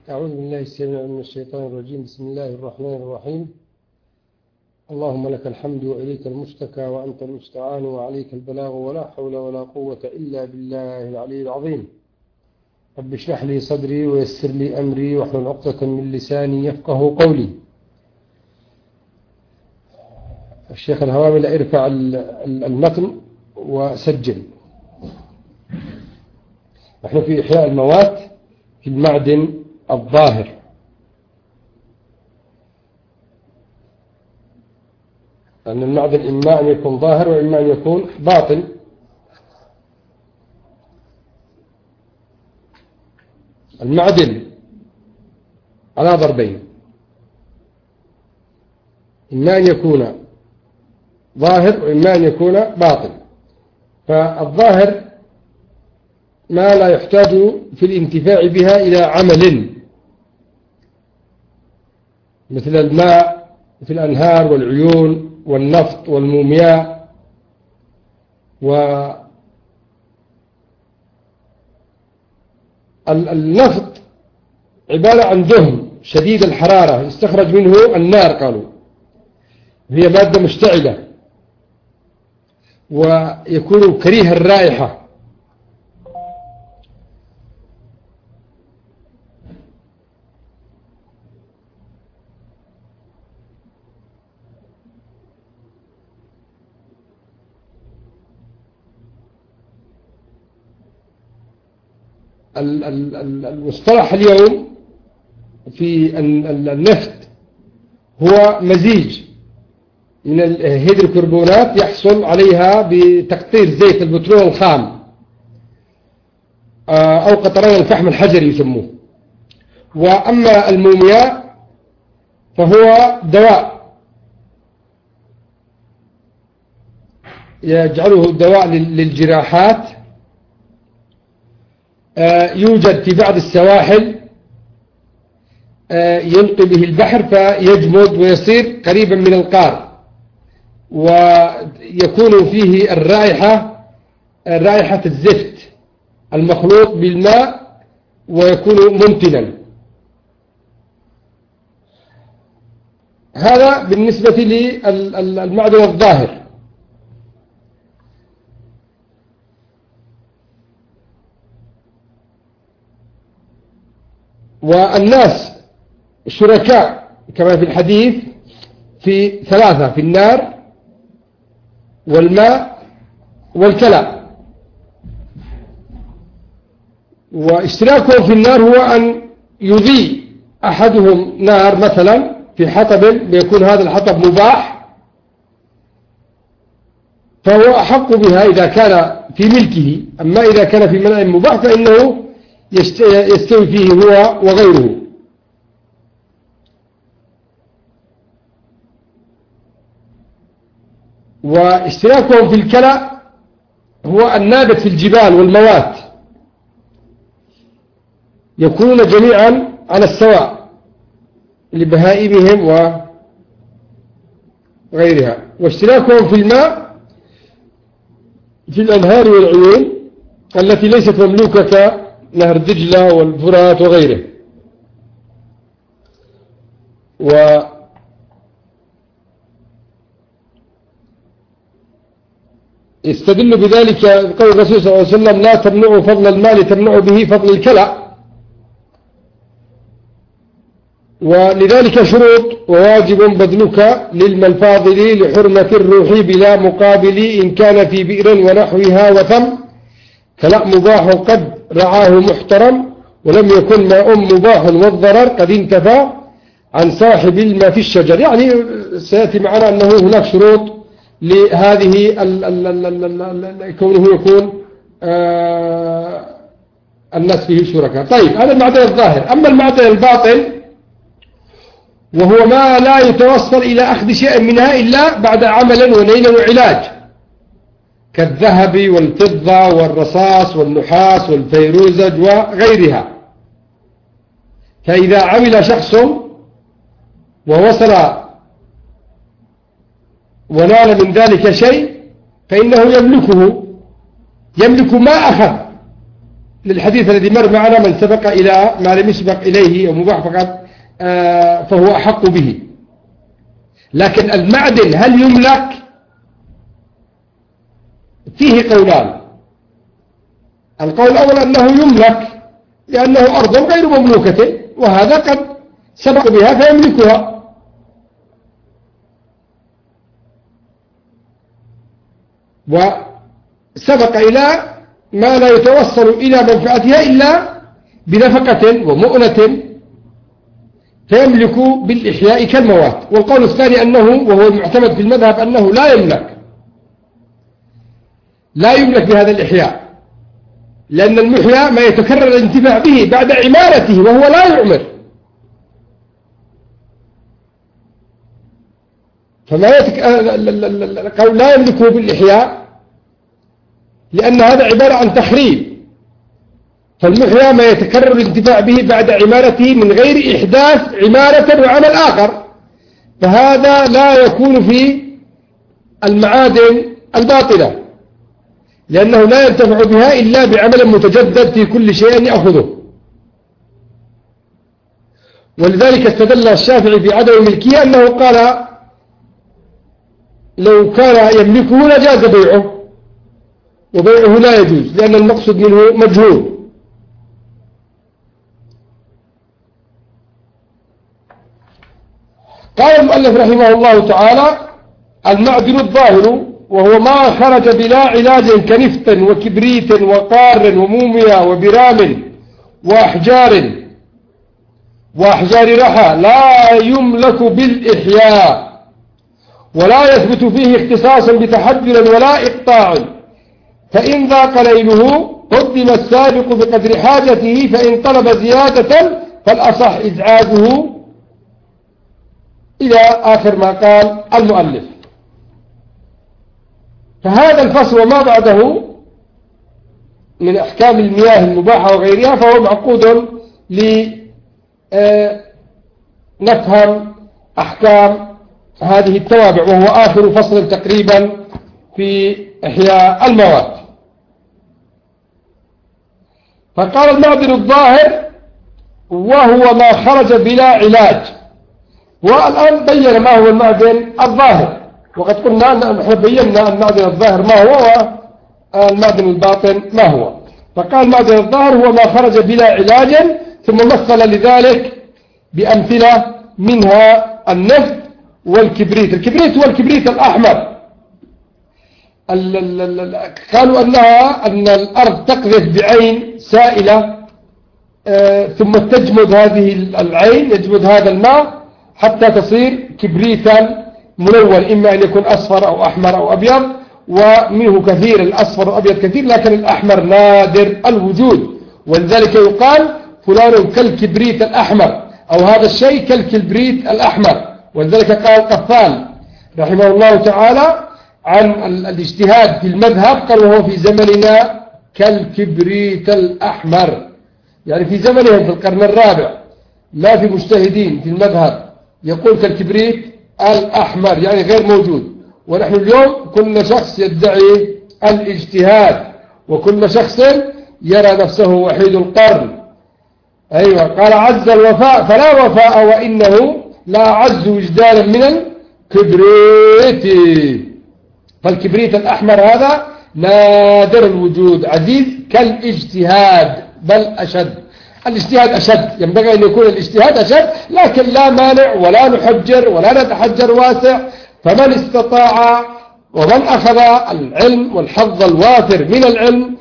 أعوذ بالله السميع من الشيطان الرجيم. بسم الله الرحمن الرحيم. اللهم لك الحمد وإليك المشتكى وأنت المستعان وعليك البلاغ ولا حول ولا قوة إلا بالله العلي العظيم. رب اشرح لي صدري ويسر لي أمري واحلل عقدة من لساني يفقه قولي. الشيخ الهوامل ارفع المتن وسجل. نحن في إحياء الموات في المعدن الظاهر. لأن المعدن إما أن يكون ظاهر وإما أن يكون باطن. المعدن على ضربين، إما أن يكون ظاهر وإما أن يكون باطن. فالظاهر ما لا يحتاج في الانتفاع بها إلى عمل، مثل الماء في الأنهار والعيون والنفط والمومياء. والنفط عبارة عن دهن شديد الحرارة يستخرج منه النار، قالوا هي مادة مشتعلة ويكون كريه الرائحة. المصطلح اليوم في النفط هو مزيج من الهيدروكربونات يحصل عليها بتقطير زيت البترول الخام أو قطران الفحم الحجري يسموه. وأما المومياء فهو دواء يجعله دواء للجراحات، يوجد في بعض السواحل يلقي به البحر فيجمد ويصير قريبا من القار، ويكون فيه رائحة الزفت المخلوط بالماء ويكون منتنا. هذا بالنسبة للمعدن الظاهر. والناس شركاء كما في الحديث في ثلاثة: في النار والماء والكلى. واشتراكهم في النار هو أن يضيء أحدهم نار مثلا في حطب، بيكون هذا الحطب مباح، فهو أحق بها إذا كان في ملكه. أما إذا كان في منع مباح فإنه يستوي فيه هو وغيره. واشتراكهم في الكلى هو النابت في الجبال والموات، يكونون جميعا على السواء لبهائمهم وغيرها. واشتراكهم في الماء في الأنهار والعيون التي ليست مملوكة نهر دجلة والفرات وغيره. يستدل بذلك قول الرسول صلى الله عليه وسلم: لا تمنعوا فضل المال تمنعوا به فضل الكلى. ولذلك شروط: وواجب بذلك للملفاظل لحرمة الروح بلا مقابل إن كان في بئر ونحوها وثم كلا مباح قد رعاه محترم ولم يكن ماء مباح والضرر قد انتفى عن صاحب الماء في الشجر. يعني سيأتي معنا أنه هناك شروط لهذه كونه يكون الناس فيه شركاء. طيب، هذا المعدن الظاهر. أما المعدن الباطن وهو ما لا يتوصل إلى أخذ شيء منها إلا بعد عمل ونيل وعلاج، كالذهب والفضة والرصاص والنحاس والفيروزج وغيرها. فإذا عمل شخص ووصل ونال من ذلك شيء فإنه يملك ما أخذ للحديث الذي مر معنا: من سبق إلى ما لم يسبق إليه أو مباح فقط فهو أحق به. لكن المعدن هل يملك؟ فيه قولان. القول الأول أنه يملك لأنه أرض غير مملوكة، وهذا قد سبق بها فيملكها. وسبق إلى ما لا يتوصل إلى منفعتها إلا بنفقة ومؤنة، فيملك بالإحياء كالموات. والقول الثاني أنه، وهو المعتمد في المذهب، أنه لا يملك بهذا الإحياء، لأن المحيا ما يتكرر الانتفاع به بعد عمارته وهو لا يعمر. القول لا يملكه بالإحياء لأن هذا عبارة عن تخريب، فالمحيا ما يتكرر الانتفاع به بعد عمارته من غير إحداث عمارة وعمل آخر، فهذا لا يكون في المعادن الباطلة، لأنه لا ينتفع بها إلا بعمل متجدد في كل شيء يأخذه. ولذلك استدل الشافعي في عدم ملكه أنه قال: لو كان يملكه لجاز بيعه، وبيعه لا يجوز لأن المقصود منه مجهول. قال المؤلف رحمه الله تعالى: المعدن الظاهر وهو ما خرج بلا علاج كنفط وكبريت وقار وموميا وبرام وأحجار رحى، لا يملك بالإحياء، ولا يثبت فيه اختصاص بتحجر ولا إقطاع، فإن ضاق ليله قدم السابق بقدر حاجته، فإن طلب زيادة فالأصح إزعاجه، إلى آخر ما قال المؤلف. فهذا الفصل وما بعده من أحكام المياه المباحة وغيرها فهو معقود لنفهم أحكام هذه التوابع، وهو آخر فصل تقريبا في إحياء المواد. فقال: المعدن الظاهر وهو ما خرج بلا علاج. والآن بين ما هو المعدن الظاهر، وقد قلنا نحن بينا المعدن الظاهر ما هو والمعدن الباطن ما هو. فقال: المعدن الظاهر هو ما خرج بلا علاج، ثم مثل لذلك بأمثلة منها النفط والكبريت. الكبريت هو الكبريت الأحمر. قالوا أن الأرض تقذف بعين سائلة ثم تجمد هذه العين، يجمد هذا الماء حتى تصير كبريتا ملون، إما أن يكون أصفر أو أحمر أو أبيض، ومنه كثير، الأصفر والأبيض كثير، لكن الأحمر نادر الوجود، ولذلك يقال فلان كالكبريت الأحمر، أو هذا الشيء كالكبريت الأحمر. ولذلك قال قفال رحمه الله تعالى عن الاجتهاد في المذهب، قال: وهو في زمننا كالكبريت الأحمر، يعني في زمنهم في القرن الرابع لا في مجتهدين في المذهب يقول كالكبريت الأحمر، يعني غير موجود. ونحن اليوم كل شخص يدعي الاجتهاد، وكل شخص يرى نفسه وحيد القرن. أيوة، قال: عز الوفاء فلا وفاء وإنه لا عز وجدانا من الكبريت. فالكبريت الأحمر هذا نادر الوجود، عزيز كالاجتهاد بل أشد. الاجتهاد أشد، ينبغي أن يكون الاجتهاد أشد، لكن لا مانع ولا نحجر ولا نتحجر واسع. فمن استطاع ومن أخذ العلم والحظ الوافر من العلم،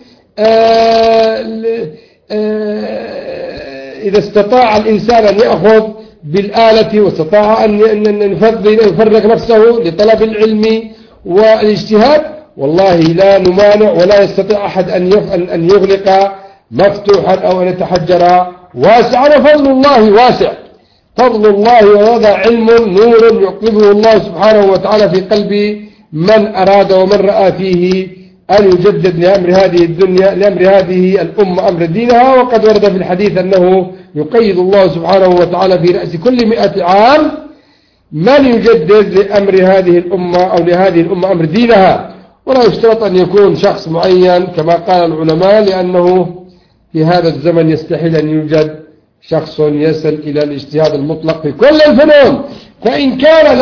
إذا استطاع الإنسان أن يأخذ بالآلة واستطاع أن يفرغ نفسه لطلب العلم والاجتهاد، والله لا نمانع ولا يستطيع أحد أن يغلق مفتوحا أو أن يتحجر واسعا. وفضل الله واسع، فضل الله، وهذا علم نور يقذفه الله سبحانه وتعالى في قلب من أراد ومن رأى فيه أن يجدد لأمر هذه الدنيا، لأمر هذه الأمة أمر دينها. وقد ورد في الحديث أنه يقيد الله سبحانه وتعالى في رأس كل 100 عام من يجدد لأمر هذه الأمة أو لهذه الأمة أمر دينها. ولا يشترط أن يكون شخص معين كما قال العلماء، لأنه في هذا الزمن يستحيل أن يوجد شخص يصل إلى الاجتهاد المطلق في كل الفنون. فإن كان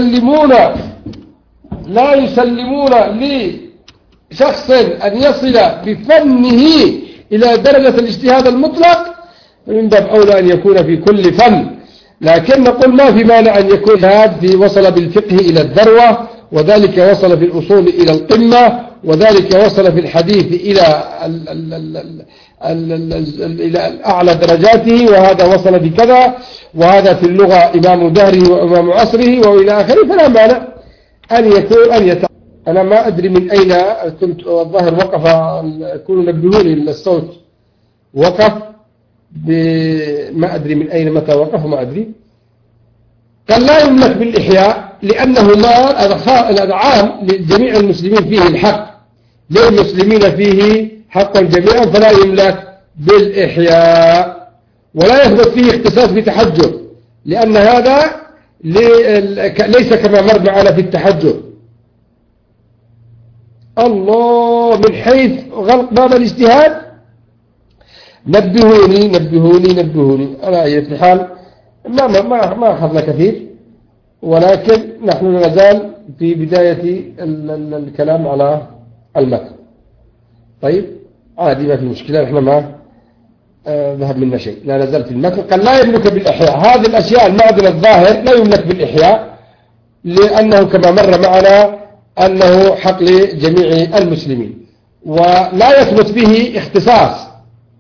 لا يسلمون لشخص أن يصل بفنه إلى درجة الاجتهاد المطلق، فمن باب أولى أن يكون في كل فن. لكن نقول ما في مانع أن يكون هذا وصل بالفقه إلى الذروة، وذلك وصل في الأصول إلى القمة، وذلك وصل في الحديث إلى أعلى درجاته، وهذا وصل بكذا، وهذا في اللغة إمام دهره وإمام عصره وإلى آخره. فلا مانع أن يكون أنا ما أدري من أين كنت، الظاهر وقف، يكونوا نبهوني الصوت وقف، ما أدري من أين متى وقف، ما أدري. قال لا يملك بالإحياء لأنه ما عام لجميع المسلمين فيه الحق، للمسلمين فيه حقا جميعا، فلا يملك بالإحياء. ولا يثبت فيه اختصاص بتحجر، لأن هذا ليس كما مر معنا في التحجر. الله، من حيث غلق باب الاجتهاد. نبهوني على أي حال ما أخذنا كثير، ولكن نحن نزال في بداية الكلام على المتن. طيب عادي، ما في مشكلة، نحن ما ذهب منا شيء، لا نزال في المتن. قال لا يملك بالإحياء، هذه الأشياء المعدن الظاهر لا يملك بالإحياء، لأنه كما مر معنا أنه حق لجميع المسلمين، ولا يثبت فيه اختصاص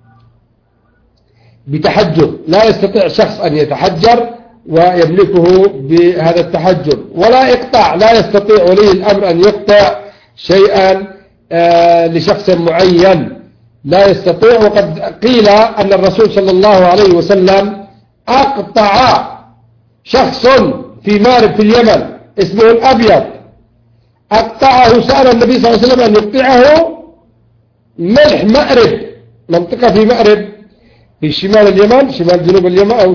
بتحجر. لا يستطيع شخص أن يتحجر ويملكه بهذا التحجر، ولا إقطاع، لا يستطيع ولي الأمر أن يقطع شيئا لشخص معين، لا يستطيع. وقد قيل أن الرسول صلى الله عليه وسلم أقطع شخص في مارب في اليمن اسمه الأبيض، أقطعه، سأل النبي صلى الله عليه وسلم أن يقطعه ملح مأرب، منطقة في مأرب في شمال اليمن، شمال جنوب اليمن، أو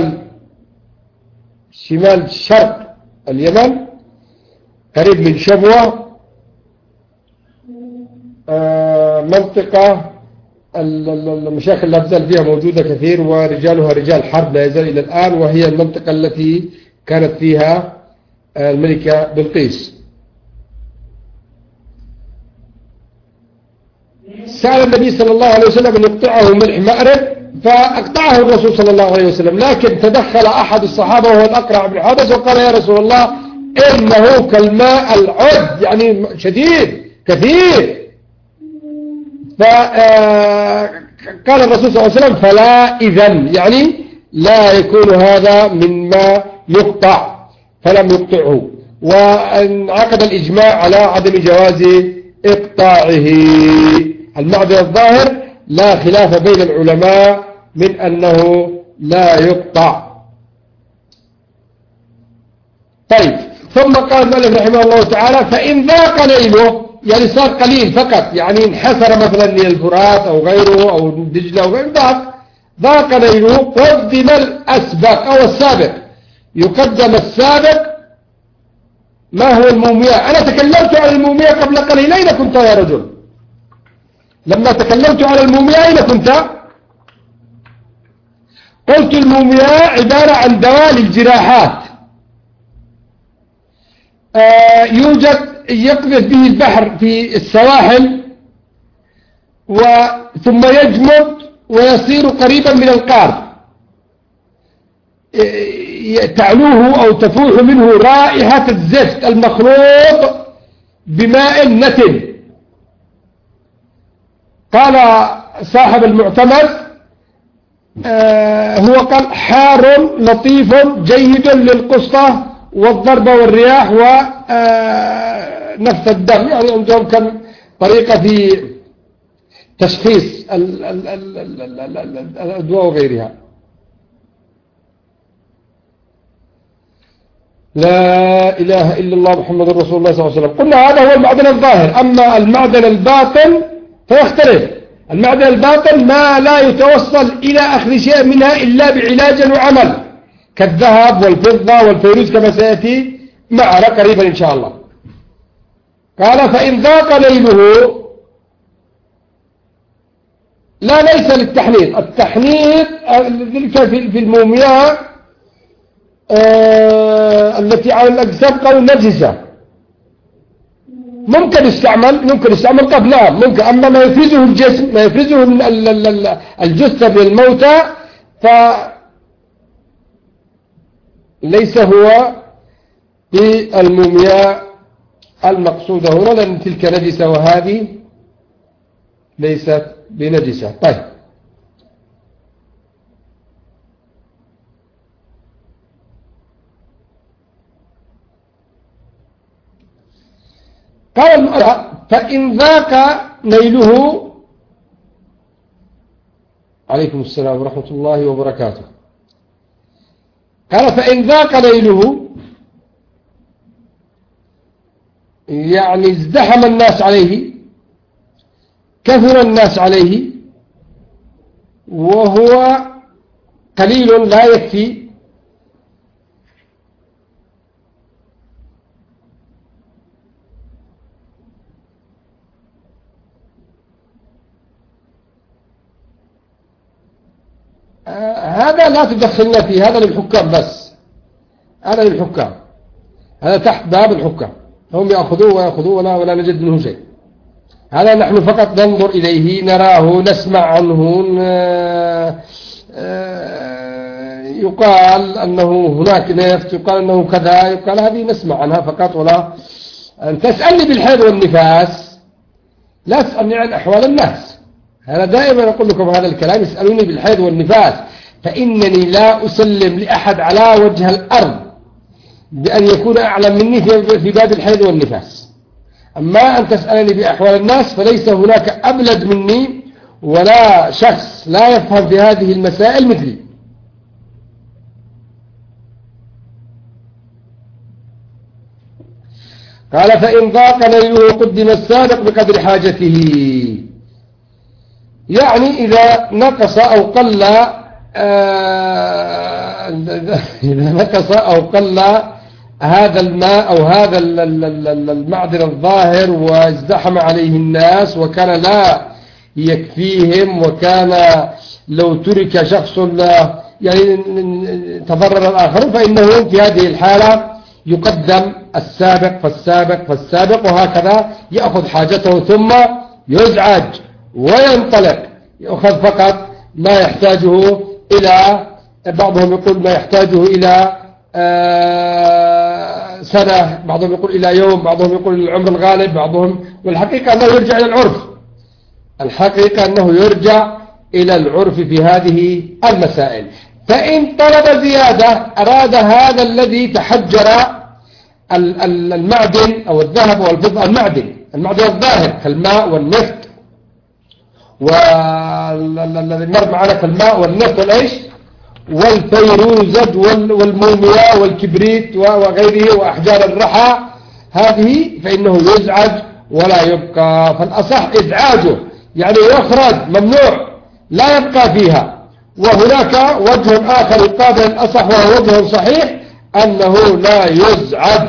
شمال شرق اليمن، قريب من شبوة، منطقة المشاكل لا تزال فيها موجودة كثير، ورجالها رجال حرب لا يزال إلى الآن، وهي المنطقة التي كانت فيها الملكة بلقيس. سأل النبي صلى الله عليه وسلم أن يقطعه ملح مأرب، فأقطعه الرسول صلى الله عليه وسلم. لكن تدخل أحد الصحابة وهو الأقرع بن حابس وقال يا رسول الله إنه كالماء العذب، يعني شديد كثير. فقال الرسول صلى الله عليه وسلم فلا إذن، يعني لا يكون هذا مما يقطع، فلم يقطعه. وانعقد الإجماع على عدم جواز إقطاعه. المعدن الظاهر لا خلاف بين العلماء من أنه لا يقطع. طيب، ثم قال المؤلف رحمه الله تعالى فإن ذاق ليله، يعني صار قليل فقط، يعني انحسر مثلا للفرات أو غيره أو دجلة أو غيره، ذاق ليله، قدم الأسبق أو السابق. يقدم السابق ما هو المومياء. أنا تكلمت عن المومياء قبل قليل، أين كنت يا رجل؟ لما تكلمت على المومياء أين كنت؟ قلت المومياء عبارة عن دواء للجراحات، يوجد يقذف به البحر في السواحل، ثم يجمد ويصير قريبا من القارب، تعلوه أو تفوح منه رائحة الزفت المخلوط بماء نتن. قال صاحب المعتمد هو قال حار لطيف جيد للقسطة والضربة والرياح ونفث الدم، يعني عندهم كم طريقة في تشخيص الأدواء وغيرها. لا إله إلا الله محمد رسول الله صلى الله عليه وسلم. قلنا هذا هو المعدن الظاهر. أما المعدن الباطن فيختلف. المعدن الباطن ما لا يتوصل إلى أخذ شيء منها إلا بعلاج وعمل، كالذهب والفضة والفيروز كما سيأتي معنا قريبا إن شاء الله. قال فإن ضاق ليله، لا ليس للتحنيط. التحنيط في المومياء التي على الأجسام قالوا نجسة، ممكن يستعمل قد نعم ممكن، أما ما يفرزه الجسم، ما يفرزه الجثة للموتى فليس هو في المومياء المقصودة هنا، لأن تلك نجسة وهذه ليست بنجسة. طيب قال فإن ذاق نيله. عليكم السلام ورحمة الله وبركاته. قال فإن ذاق نيله يعني ازدحم الناس عليه، كثر الناس عليه، وهو قليل لا يكفي، هذا لا تدخلنا فيه، هذا للحكام بس، هذا للحكام، هذا تحت باب الحكام، هم يأخذوه ولا نجد منه شيء. هذا نحن فقط ننظر إليه، نراه، نسمع عنه، يقال أنه هناك نفط، يقال أنه كذا، يقال هذه نسمع عنها فقط. ولا أن تسألني بالحيض والنفاس، لا تسألني عن أحوال الناس. أنا دائما أقول لكم هذا الكلام، اسألوني بالحيض والنفاس، فإنني لا أسلم لأحد على وجه الأرض بأن يكون أعلم مني في باب الحيض والنفاس. أما أن تسألني بأحوال الناس فليس هناك أبلد مني ولا شخص لا يفهم في هذه المسائل مثلي. قال فإن ضاق نيله قدم السابق بقدر حاجته، يعني إذا نقص أو قل إذا نقص أو قل هذا الماء أو هذا المعدن الظاهر وازدحم عليه الناس وكان لا يكفيهم، وكان لو ترك شخص يعني تضرر الآخرون، فإنه في هذه الحالة يقدم السابق فالسابق فالسابق، وهكذا يأخذ حاجته ثم يزعج وينطلق، يأخذ فقط ما يحتاجه إلى، بعضهم يقول ما يحتاجه إلى سنة، بعضهم يقول إلى يوم، بعضهم يقول العمر الغالب، بعضهم، والحقيقة أنه يرجع إلى العرف، الحقيقة أنه يرجع إلى العرف في هذه المسائل. فإن طلب زيادة أراد هذا الذي تحجر المعدن أو الذهب والفضة، المعدن الظاهر كالماء والنفط، والذي مر معنا كالماء والنفط والإيش والفيروزد والمومياء والكبريت وغيره وأحجار الرحى، هذه فإنه يزعج ولا يبقى. فالأصح إزعاجه، يعني يخرج، ممنوع، لا يبقى فيها. وهناك وجه آخر يقابل الأصح وهو وجه صحيح، أنه لا يزعج،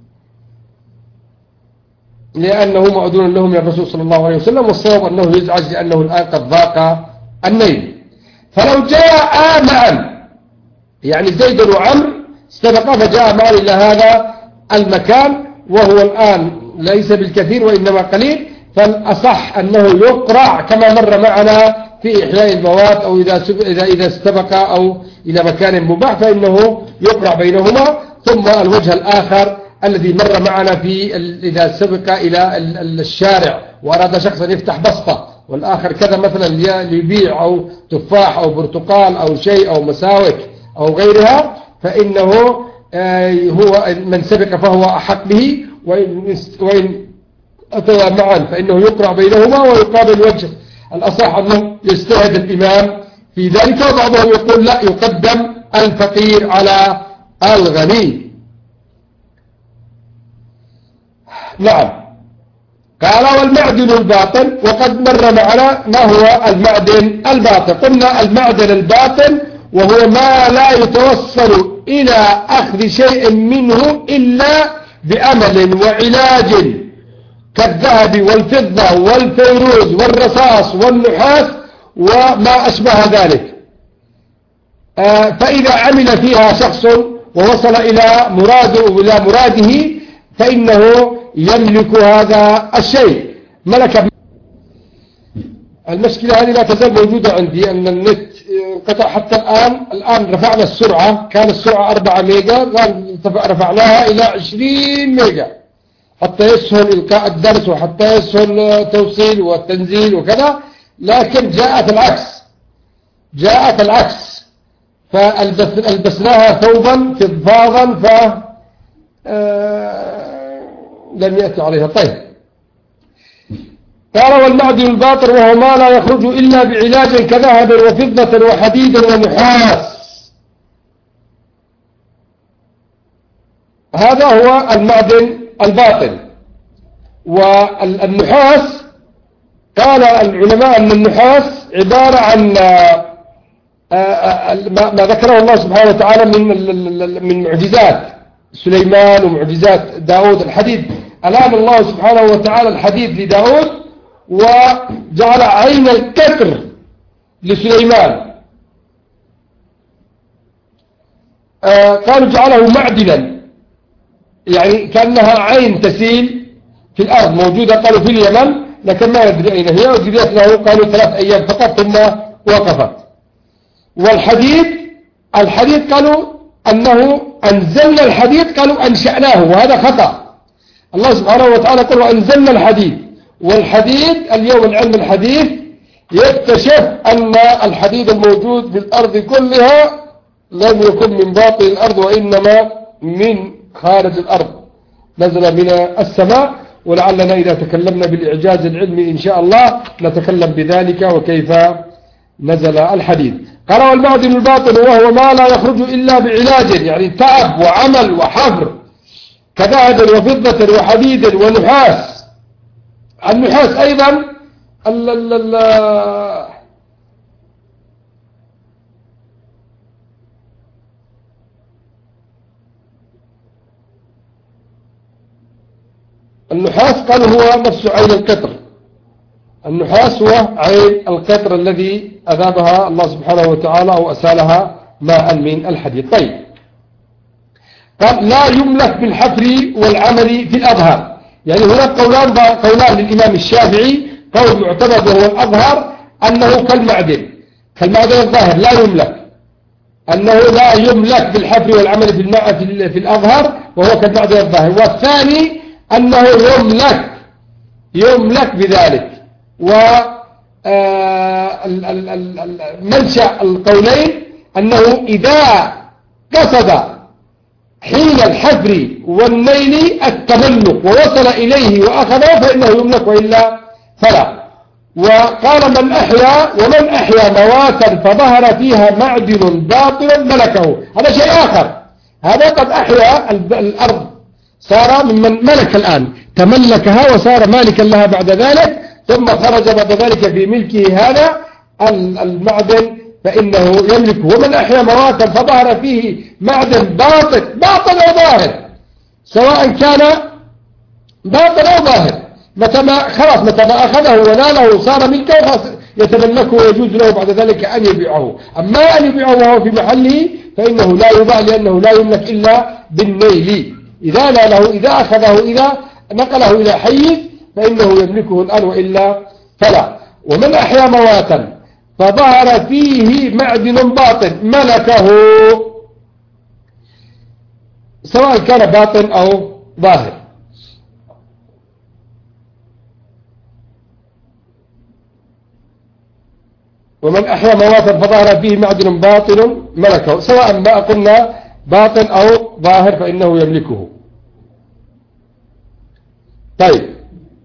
لأنه مأذون لهم يا الرسول صلى الله عليه وسلم، والصواب أنه يزعج لأنه الآن قد ضاق النيل. فلو جاء معا، يعني زيد وعمر استبقا فجاء معا إلى هذا المكان، وهو الآن ليس بالكثير وإنما قليل، فالأصح أنه يقرع كما مر معنا في إحياء المواد، أو إذا استبق أو إلى مكان مباح فإنه يقرع بينهما. ثم الوجه الآخر الذي مر معنا في إذا سبق إلى الشارع وأراد شخص أن يفتح بسطة، والآخر كذا مثلا ليبيع أو تفاح أو برتقال أو شيء أو مساوك أو غيرها، فإنه هو من سبق فهو أحق به، وإن أتوا معا فإنه يقرع بينهما ويقابل وجه. الأصح أنه يجتهد الإمام في ذلك، وبعضهم يقول لا، يقدم الفقير على الغني. نعم. قال والمعدن الباطن، وقد مر معنا ما هو المعدن الباطن. قلنا المعدن الباطن وهو ما لا يتوصل إلى أخذ شيء منه إلا بأمل وعلاج، كالذهب والفضة والفيروز والرصاص والنحاس وما أشبه ذلك. فإذا عمل فيها شخص ووصل إلى مراده فإنه يملك هذا الشيء ملك. المشكلة هذه لا تزال موجودة عندي، أن النت انقطع حتى الآن رفعنا السرعة، كان السرعة 4 ميجا، رفعناها إلى 20 ميجا حتى يسهل إلقاء الدرس وحتى يسهل التوصيل والتنزيل وكذا. لكن جاءت العكس فألبسناها ثوبا فضفاضا لم يأتي عليها. طيب، قال والمعدن الباطل وهو ما لا يخرج إلا بعلاج كذهب وفضة وحديد ونحاس. هذا هو المعدن الباطل. والنحاس قال العلماء أن النحاس عبارة عن ما ذكره الله سبحانه وتعالى من معجزات سليمان ومعجزات داود. الحديد، الآن الله سبحانه وتعالى الحديد لداود وجعل عين الكتر لسليمان. قالوا جعله معدنا، يعني كأنها عين تسيل في الأرض موجودة، قالوا في اليمن لكن ما يدري أين هي، وجدت له قالوا 3 أيام فقط ثم وقفت. الحديد قالوا أنه أنزلنا الحديد، قالوا أنشأناه، وهذا خطأ. الله سبحانه وتعالى قال وأنزلنا الحديد. والحديد اليوم العلم الحديث يكتشف أن الحديد الموجود في الأرض كلها لم يكن من باطن الأرض وإنما من خارج الأرض، نزل من السماء. ولعلنا إذا تكلمنا بالإعجاز العلمي إن شاء الله نتكلم بذلك وكيف نزل الحديد. قال والمعدن الباطل وهو ما لا يخرج إلا بعلاج، يعني تعب وعمل وحفر، كذهب وفضة وحديد ونحاس. النحاس أيضا النحاس قالوا هو نفس عين القطر. النحاس هو عين القطر الذي أذابها الله سبحانه وتعالى أو أسالها ماء من الحديد. طيب، قال لا يملك بالحفر والعمل في الأظهر. يعني هناك قولان للإمام الشافعي. قول معتمد وهو الأظهر أنه كالمعدن الظاهر لا يملك، أنه لا يملك بالحفر والعمل في الأظهر وهو كالمعدن الظاهر. والثاني أنه يملك بذلك. ومنشأ القولين أنه إذا قصد حين الحفر والنيل التملك ووصل إليه وأخذه فإنه يملك وإلا فلا. وقال ومن أحيا مواتا فظهر فيها معدن باطل ملكه. هذا شيء آخر. هذا قد أحيا الأرض، صار ممن ملك الآن، تملكها وصار مالكا لها بعد ذلك، ثم خرج بعد ذلك في ملكه هذا المعدن فإنه يملكه. ومن أحيا مواتا فظهر فيه معدن باطل أو ظاهر، سواء كان باطل أو ظاهر، متى ما أخذه وناله صار ملكه يتملكه ويجوز له بعد ذلك أن يبيعه. أما أن يبيعه وهو في محله فإنه لا يباع، لأنه لا يملك إلا بالنيل. إذا ناله، إذا أخذه، إذا نقله إلى حيز فإنه يملكه الآن وإلا فلا. ومن أحيا مواتا فظهر فيه معدن باطن ملكه، سواء كان باطن أو ظاهر. ومن أحيا مواتا فظهر فيه معدن باطن ملكه، سواء ما قلنا باطن أو ظاهر فإنه يملكه. طيب،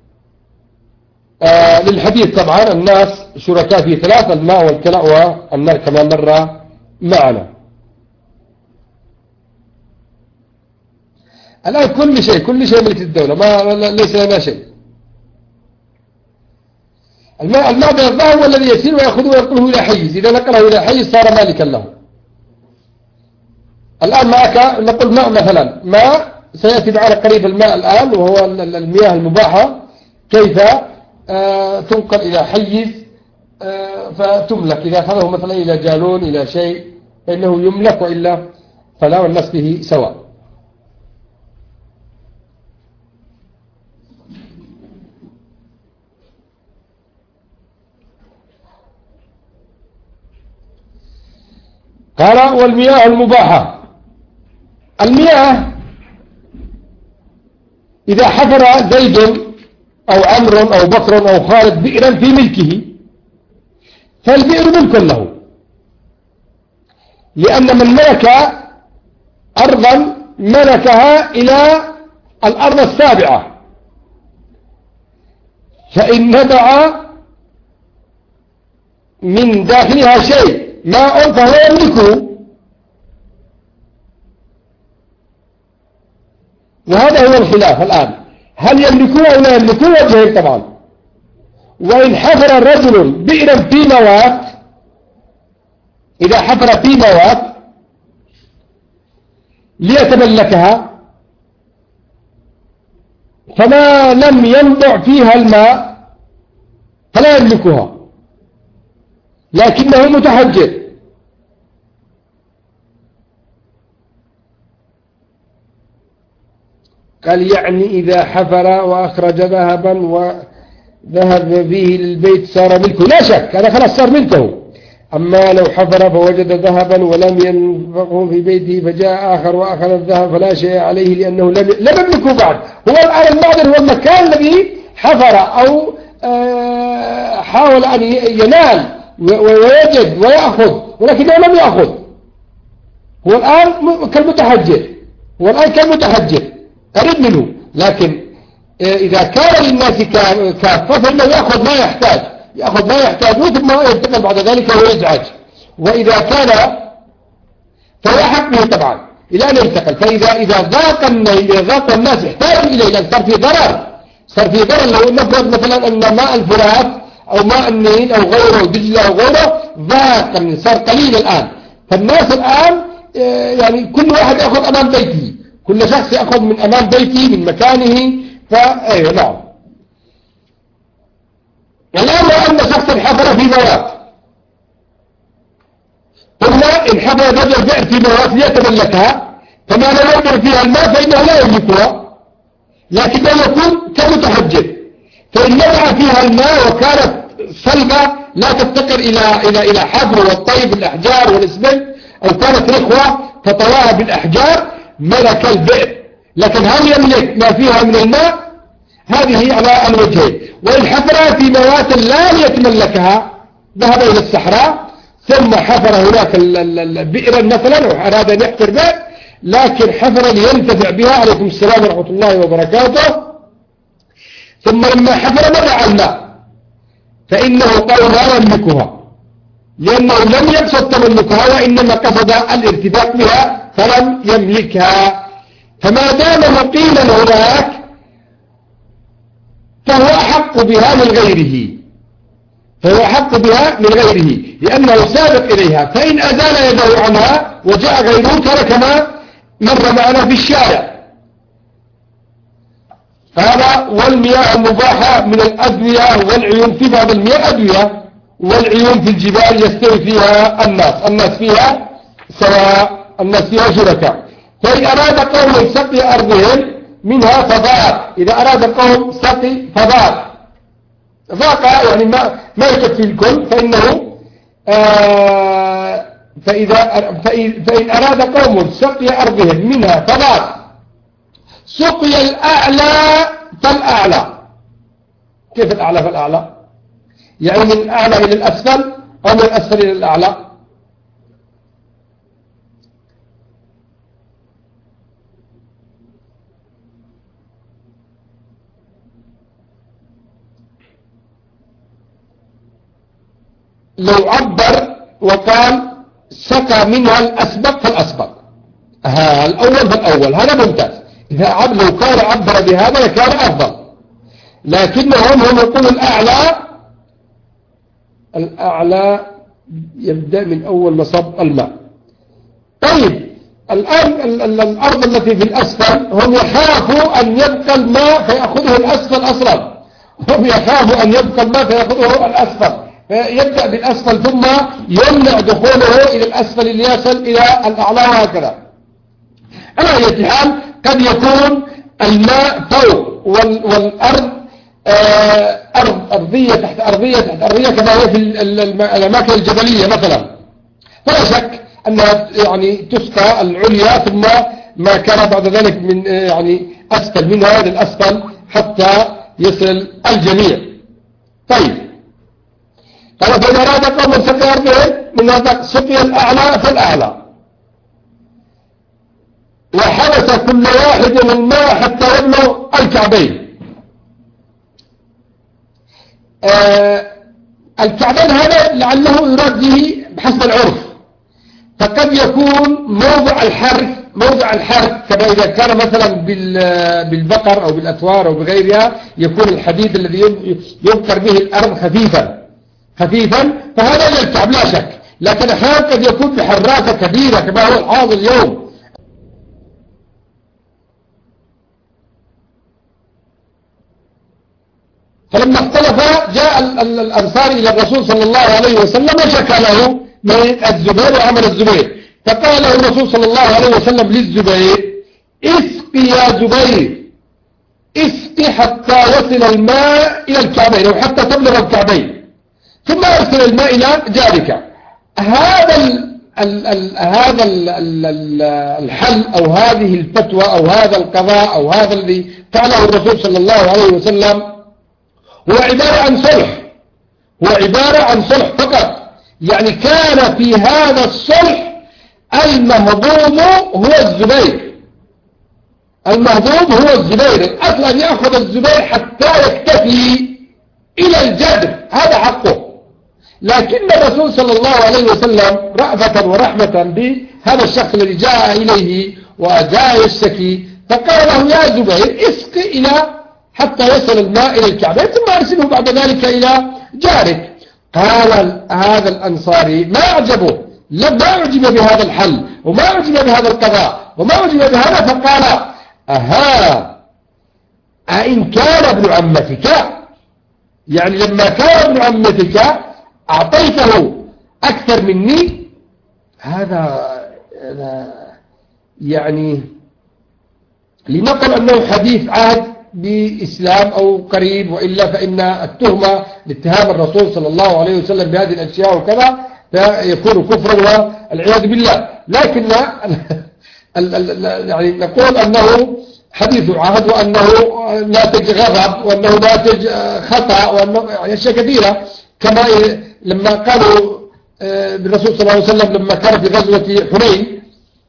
للحديث طبعا الناس شركاء في 3: الماء والكلاء والنار كما مر معنا. الآن كل شيء ملك الدولة، ليس لنا شيء. المعدن الظاهر هو الذي يسير ويأخذه وينقله إلى حيز، إذا نقله إلى حيز صار مالكا له. الآن معك نقول ماء مثلا، ماء سيأتي معنا قريب الماء الآن وهو المياه المباحة، كيف تنقل إلى حيز فتملك. إذا أخذه مثلا إلى جالون إلى شيء فإنه يملك، وإلا فلا، والناس به سواء. قال والمياه المباحة. المياه إذا حفر زيد أو عمرو أو بكر أو خالد بئرا في ملكه فالبئر ملك له، لأن من ملك أرضا ملكها إلى الأرض السابعة، فإن نبع من داخلها شيء ماء فهو يملكه. وهذا هو الخلاف الآن، هل يملكوه أو لا يملكوه؟ وجهين طبعا. وإن حفر رجل بئرا في موات، إذا حفر في موات ليتملكها فما لم ينبع فيها الماء فلا يملكها، لكنه متحجر. قال يعني إذا حفر وأخرج ذهبا وذهب به للبيت صار ملكه، لا شك هذا خلاص صار ملكه. أما لو حفر فوجد ذهبا ولم ينفقه في بيته فجاء آخر وأخذ الذهب فلا شيء عليه لأنه لم يملكه بعد. هو الآن المعدن هو المكان الذي حفر أو حاول أن ينال ويجد ويأخذ، ولكنه لم يأخذ. هو الآن كالمتحجر، هو الآن كالمتحجر قريب منه. لكن إذا كان للناس كافة فإنه يأخذ ما يحتاج، يأخذ ما يحتاجه ثم ينتقل بعد ذلك ويزعج. وإذا كان فهو حق به طبعا إلى أن ينتقل. فإذا ذاق الناس احتاجوا إليه لأن صار في ضرر، صار في ضرر. لو نفرض مثلا أن ماء الفرات أو ماء النيل أو غيره دجلة أو غيره ضاق صار قليل الآن، فالناس الآن يعني كل واحد يأخذ أمام بيته، كل شخص يأخذ من أمام بيته من مكانه. فأيه نعم. الآن لو أن شخصا حفر في موات قلنا إن حفر رجل بئر في موات ليتملكها فما لم يقدر فيها الماء فإنه لا يملكها، لكنه يكون كمتحجر. فإن نبع فيها الماء وكانت صلبة لا تفتقر إلى حفر والطيب الأحجار والإسمنت، أو كانت رخوة فطواها بالأحجار ملك البئر. لكن هل يملك ما فيها من الماء؟ هذه على الوجهين. وإن حفر في موات لا يتملكها ذهب إلى الصحراء ثم حفر هناك بئرا مثلا وأراد أن يحفر بئر، لكن حفر لينتفع بها، عليكم السلام ورحمة الله وبركاته، ثم لما حفر نبع الماء فإنه قال لا يملكها، لأنه لم يقصد تملكها وإنما قصد الارتباط بها فلم يملكها. فما دام مقيما هناك فهو أحق بها من غيره، فهو أحق بها من غيره لأنه سابق إليها. فإن أزال يده عنها وجاء غيره ترك ما مر معنا في الشارع. هذا والمياه المباحة من الأدوية والعيون. في بعض المياه أدوية والعيون في الجبال يستوي فيها الناس فيها سواء، الناس فيها شركاء. فإن أراد قوم سقي أرضهم منها فضاق، إذا أراد قوم سقي فضاق ضاق يعني ما يكفي الكل، فإنه فإن أراد قوم سقي أرضهم منها فضاق سقي الأعلى فالأعلى. كيف الأعلى فالأعلى؟ يعني من الأعلى إلى الأسفل أو من الأسفل إلى الأعلى؟ لو عبر وقال سقى منها الأسبق فالأسبق، الأول فالأول، هذا ممتاز. إذا لو كان عبر بهذا لكان أفضل، لكنهم هم يقولوا الأعلى يبدأ من أول مصب الماء. طيب الآن الأرض التي في الأسفل هم يخافوا أن يبقى الماء فيأخذه الأسفل أصلا، هم يخافوا أن يبقى الماء فيأخذه الأسفل، يبدأ بالأسفل ثم يمنع دخوله إلى الأسفل ليصل إلى الأعلى وهكذا. على أي حال قد يكون الماء فوق والأرض أرضية تحت أرضية تحت أرضية كما هي في الأماكن الجبلية مثلا، فلا شك أنها يعني تسقى العليا ثم ما كان بعد ذلك من يعني أسفل منها للأسفل حتى يصل الجميع. طيب قال فإذا أراد قوم سقي أرضهم من هذا سقي الأعلى فالأعلى، وحبس كل واحد من الماء حتى يبلغ الكعبين. الكعبين هذا لعله يراد به بحسب العرف، فقد يكون موضع الحرف كما إذا كان مثلا بالبقر أو بالأثوار أو بغيرها يكون الحديد الذي ينقر به الأرض خفيفا فهذا إلى الكعب لا شك، لكن أحيانا قد يكون بحراسة كبيرة كما هو الحاضر اليوم. فلما اختلف جاء الأنصار إلى الرسول صلى الله عليه وسلم وشكى له من الزبير وعمل الزبير، فقال له الرسول صلى الله عليه وسلم للزبير اسقي يا زبير، اسقي حتى يصل الماء إلى الكعبين أو حتى تبلغ الكعبين ثم أرسل الماء إلى جارك. هذا الحل أو هذه الفتوى أو هذا القضاء أو هذا الذي فعله الرسول صلى الله عليه وسلم هو عبارة عن صلح فقط، يعني كان في هذا الصلح المهضوم هو الزبير، الأصل أن يأخذ الزبير حتى يكتفي إلى الجدر، هذا حقه. لكن الرسول صلى الله عليه وسلم رأفة ورحمة بهذا الشخص الذي جاء إليه وجاء يشتكي فقال له يا زبير اسقي إلى حتى يصل الماء إلى الكعبين ثم أرسله بعد ذلك إلى جارك. قال هذا الأنصاري ما أعجبه، ما أعجب بهذا الحل وما أعجب بهذا القضاء وما أعجب بهذا، فقال أئن كان ابن عمتك، يعني لما كان ابن عمتك أعطيته أكثر مني، هذا يعني لنقل أنه حديث عهد بإسلام أو قريب، وإلا فإن التهمة لاتهام الرسول صلى الله عليه وسلم بهذه الأشياء وكذا فيكون كفرا والعياذ بالله. لكن يعني نقول أنه حديث عهد وأنه ناتج غضب وأنه ناتج خطأ وأنه يعني أشياء كثيرة، كما لما قالوا بالرسول صلى الله عليه وسلم لما كان في غزوة حنين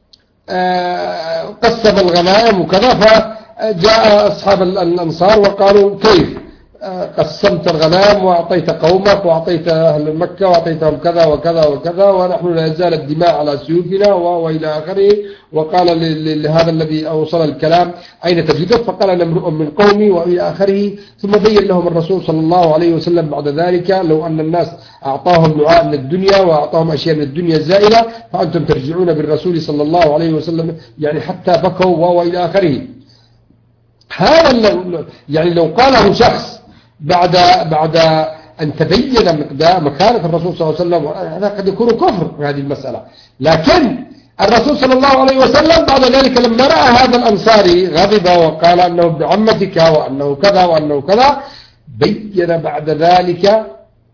قسم الغنائم وكذا، فجاء أصحاب الأنصار وقالوا كيف قسمت الغنائم وأعطيت قومك وأعطيت أهل مكة وأعطيتهم كذا وكذا وكذا ونحن لا يزال الدماء على سيوفنا وإلى آخره. وقال لهذا الذي أوصل الكلام أين تجده؟ فقال أنا امرؤ من قومي وإلى آخره. ثم بين لهم الرسول صلى الله عليه وسلم بعد ذلك لو أن الناس أعطاهم نعاء من الدنيا وأعطاهم أشياء من الدنيا الزائلة فأنتم ترجعون بالرسول صلى الله عليه وسلم، يعني حتى بكوا وإلى آخره. هذا يعني لو قاله شخص بعد أن تبين مكانة الرسول صلى الله عليه وسلم هذا قد يكون كفر في هذه المسألة. لكن الرسول صلى الله عليه وسلم بعد ذلك لما رأى هذا الأنصاري غضب وقال أنه بعمتك وأنه كذا وأنه كذا، بين بعد ذلك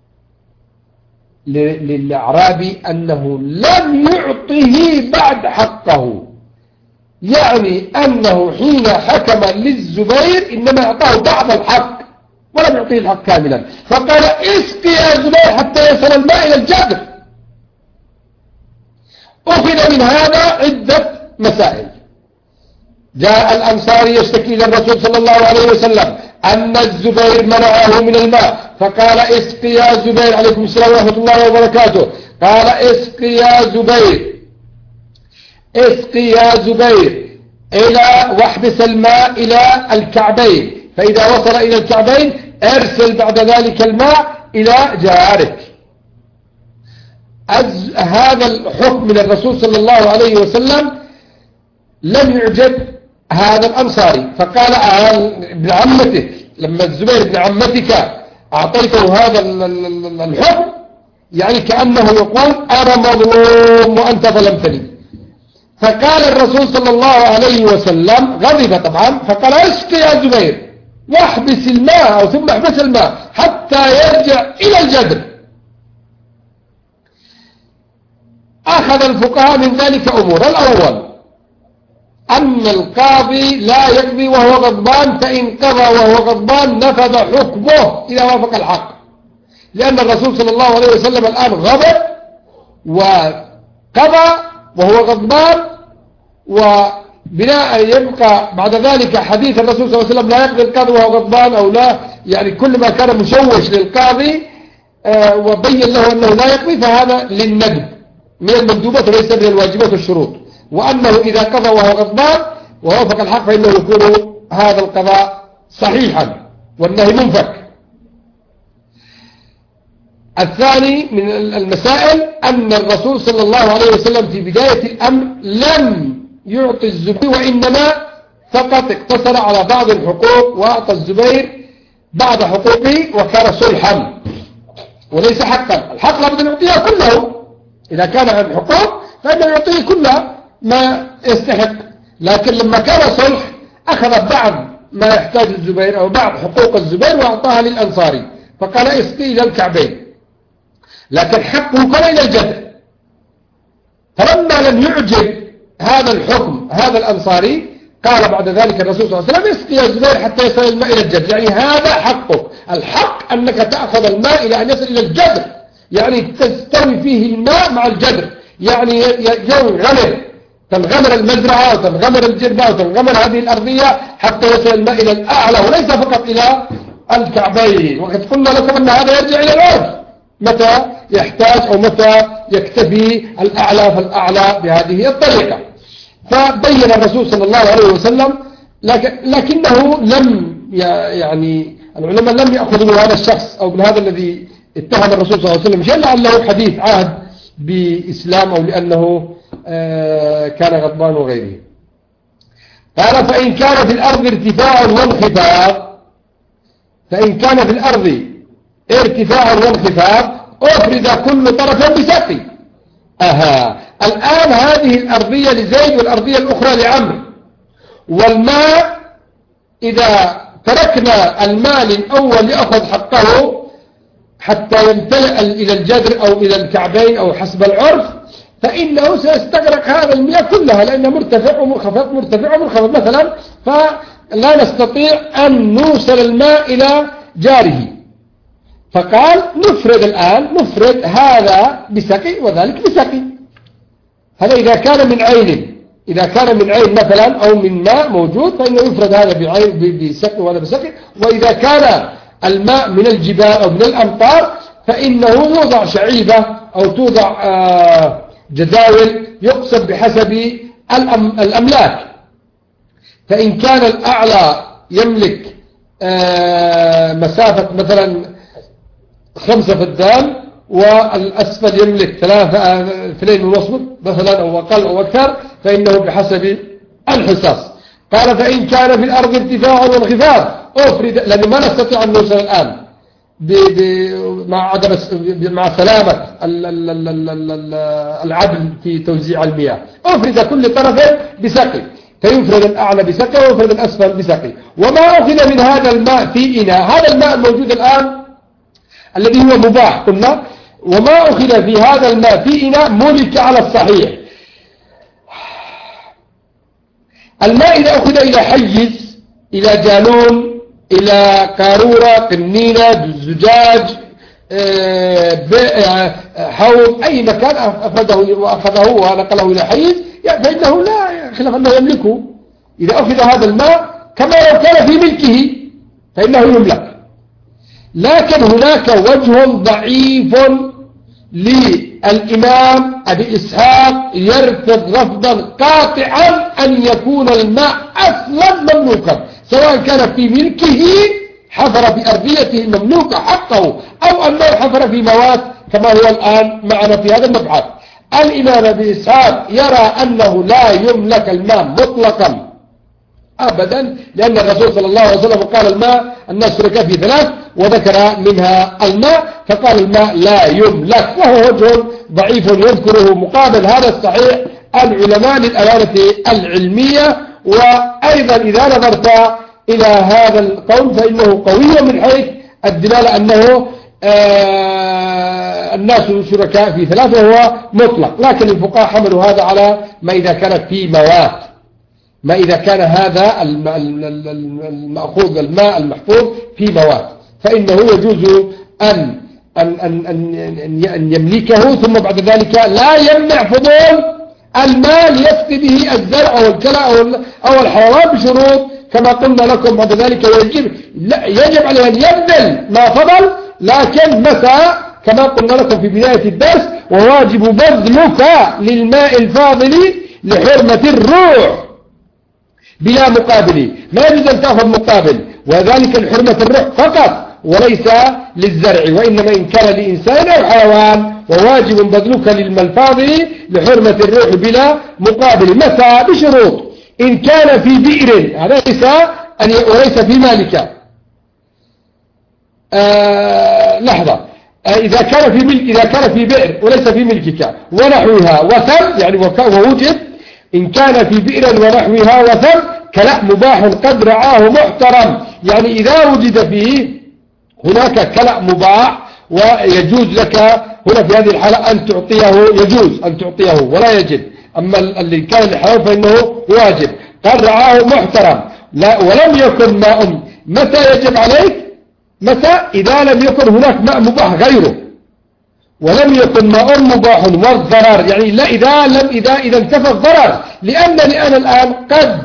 للأعرابي أنه لم يعطه بعد حقه، يعني أنه حين حكم للزبير إنما أعطاه بعض الحق ولم يعطيه الحق كاملا، فقال اسقي يا زبير حتى يصل الماء إلى الجدر. أخذ من هذا عدة مسائل. جاء الأنصاري يشتكي إلى الرسول صلى الله عليه وسلم أن الزبير منعه من الماء، فقال اسقي يا زبير، عليكم السلام ورحمة الله وبركاته، قال اسقي يا زبير، اسقي يا زبير إلى واحبس الماء إلى الكعبين، فإذا وصل إلى الكعبين ارسل بعد ذلك الماء إلى جارك. هذا الحكم من الرسول صلى الله عليه وسلم لم يعجب هذا الأنصاري، فقال ابن عمتك، لما الزبير ابن عمتك أعطيته هذا الحكم يعني كأنه يقول أنا مظلوم وأنت ظلمتني. فقال الرسول صلى الله عليه وسلم غضب طبعا، فقال اسقي يا زبير واحبس الماء، أو ثم احبس الماء حتى يرجع إلى الجدر. أخذ الفقهاء من ذلك أمور. الأول أن القاضي لا يقضي وهو غضبان، فإن قضى وهو غضبان نفذ حكمه إذا وافق الحق، لأن الرسول صلى الله عليه وسلم الآن غضب وقضى وهو غضبان، وبناء يبقى بعد ذلك حديث الرسول صلى الله عليه وسلم لا يقضي القاضي وهو غضبان أو لا، يعني كل ما كان مشوش للقاضي وبين له أنه لا يقضي فهذا للندب من المندوبات وليس من الواجبات والشروط، وأنه إذا قضى وهو غضبان ووافق الحق فإنه يكون هذا القضاء صحيحا والنهي منفك. الثاني من المسائل أن الرسول صلى الله عليه وسلم في بداية الأمر لم يعطي الزبير، وإنما فقط اقتصر على بعض الحقوق وأعطى الزبير بعض حقوقه وكان صلحا وليس حقا. الحق لابد أن يعطيه كله، إذا كان عن حقوق فإنه يعطيه كل ما يستحق، لكن لما كان صلح أخذ بعض ما يحتاج الزبير أو بعض حقوق الزبير وأعطاها للأنصاري، فقال اسقي إلى الكعبين، لكن حقه كان إلى الجدر. فلما لم يعجب هذا الحكم هذا الأنصاري قال بعد ذلك الرسول صلى الله عليه وسلم اسقي يا زبير حتى يصل الماء إلى الجدر، يعني هذا حقك. الحق أنك تأخذ الماء إلى أن يصل إلى الجدر، يعني تستوي فيه الماء مع الجدر، يعني تنغمر المزرعة وتنغمر الجربة وتنغمر هذه الأرضية حتى يصل الماء إلى الأعلى وليس فقط إلى الكعبين. وقد قلنا لكم أن هذا يرجع إلى العرف، متى يحتاج أو متى يكتفي الأعلى فالأعلى بهذه الطريقة. فبين الرسول صلى الله عليه وسلم، لكنه لم يعني العلماء لم يأخذوا من هذا الشخص أو من هذا الذي اتهم الرسول صلى الله عليه وسلم شيئا لعله حديث عهد بإسلام أو لأنه كان غضبان وغيره. قال فإن كان في الأرض ارتفاع وانخفاض، فإن كان في الأرض ارتفاع وانخفاض أفرد كل طرف بسقي. الآن هذه الأرضية لزيد والأرضية الأخرى لعمرو، والماء إذا تركنا الماء الأول يأخذ حقه حتى يمتلئ إلى الجدر أو إلى الكعبين أو حسب العرف، فإنه سيستغرق هذا المياه كلها، لأنه مرتفع ومنخفض مرتفع ومنخفض مثلا، فلا نستطيع أن نوصل الماء إلى جاره. فقال نفرد الآن، نفرد هذا بسقي وذلك بسقي. هذا إذا كان من عين، إذا كان من عين مثلا أو من ماء موجود فإنه يفرد هذا بعين بسقي وهذا بسقي. وإذا كان الماء من الجبال أو من الأمطار فإنه يوضع شعيبة أو توضع جداول يقسم بحسب الأملاك. فإن كان الأعلى يملك مسافة مثلا 5 فدان والأسفل يملك 2.5 مثلا أو أقل أو أكثر، فإنه بحسب الحصص. قال فإن كان في الأرض ارتفاع وانخفاض أفرد، لأنه ما نستطيع أن نوصل الآن مع سلامة العدل في توزيع المياه، أفرد كل طرف بسقي، فيفرد الأعلى بسقي ويفرد الأسفل بسقي. وما أخذ من هذا الماء في إناء، هذا الماء الموجود الآن الذي هو مباح قلنا، وما أخذ في هذا الماء في إناء ملك على الصحيح. الماء إذا أخذ إلى حيز، إلى جالون، إلى قارورة، قنينة، زجاج، حوض، أي مكان أخذه ونقله إلى حيز فإنه لا خلاف أنه يملكه. إذا أخذ هذا الماء كما لو كان في ملكه فإنه يملك. لكن هناك وجه ضعيف للإمام أبي إسحاق يرفض رفضا قاطعا أن يكون الماء أصلا مملوكا، سواء كان في ملكه حفر في أرضيته المملوكة حقه أو أنه حفر في مواد كما هو الآن معنا في هذا المبحث. الإمام أبي إسحاق يرى أنه لا يملك الماء مطلقا أبدا، لأن الرسول صلى الله عليه وسلم قال الماء الناس شركاء في 3، وذكر منها الماء، فقال الماء لا يملك، وهو وجه ضعيف يذكره مقابل هذا الصحيح العلماء للأمانة العلمية. وأيضا إذا نظرت إلى هذا القول فإنه قوي من حيث الدلالة أنه الناس شركاء في ثلاثة وهو مطلق، لكن الفقهاء حملوا هذا على ما إذا كانت في مواد، ما إذا كان هذا المأخوذ الماء المحفوظ في مواد فإنه يجوز أن يملكه، ثم بعد ذلك لا يمنع فضول الماء ليسقي به الزرع أو الكلى أو الحيوان بشروط كما قلنا لكم بعد ذلك. يجب عليه أن يبذل ما فضل، لكن متى كما قلنا لكم في بداية الدرس وواجب بذلك للماء الفاضل لحرمة الروح بلا مقابل، ما يجوز أن تأخذ مقابل، وذلك لحرمة الروح فقط وليس للزرع، وإنما إن كان لإنسان أو حيوان وواجب بذلك للماء الفاضل لحرمة الروح بلا مقابل. متى؟ بشروط. إن كان في بئر، هذا وليس في مالك. لحظة، إذا كان في بئر وليس في ملكك ونحوها وثم، يعني ووجد، إن كان في بئر ونحوها وثم كلأ مباح قد رعاه محترم، يعني إذا وجد فيه هناك كلأ مباح ويجوز لك هنا في هذه الحالة أن تعطيه، يجوز أن تعطيه ولا يجب. أما اللي كان الحيوان فإنه واجب. قد رعاه محترم لا ولم يكن ماء، متى يجب عليك؟ متى؟ إذا لم يكن هناك ماء مباح غيره ولم يكن ماء مباح والضرر، يعني لا إذا انتفى الضرر، لأنني أنا الآن قد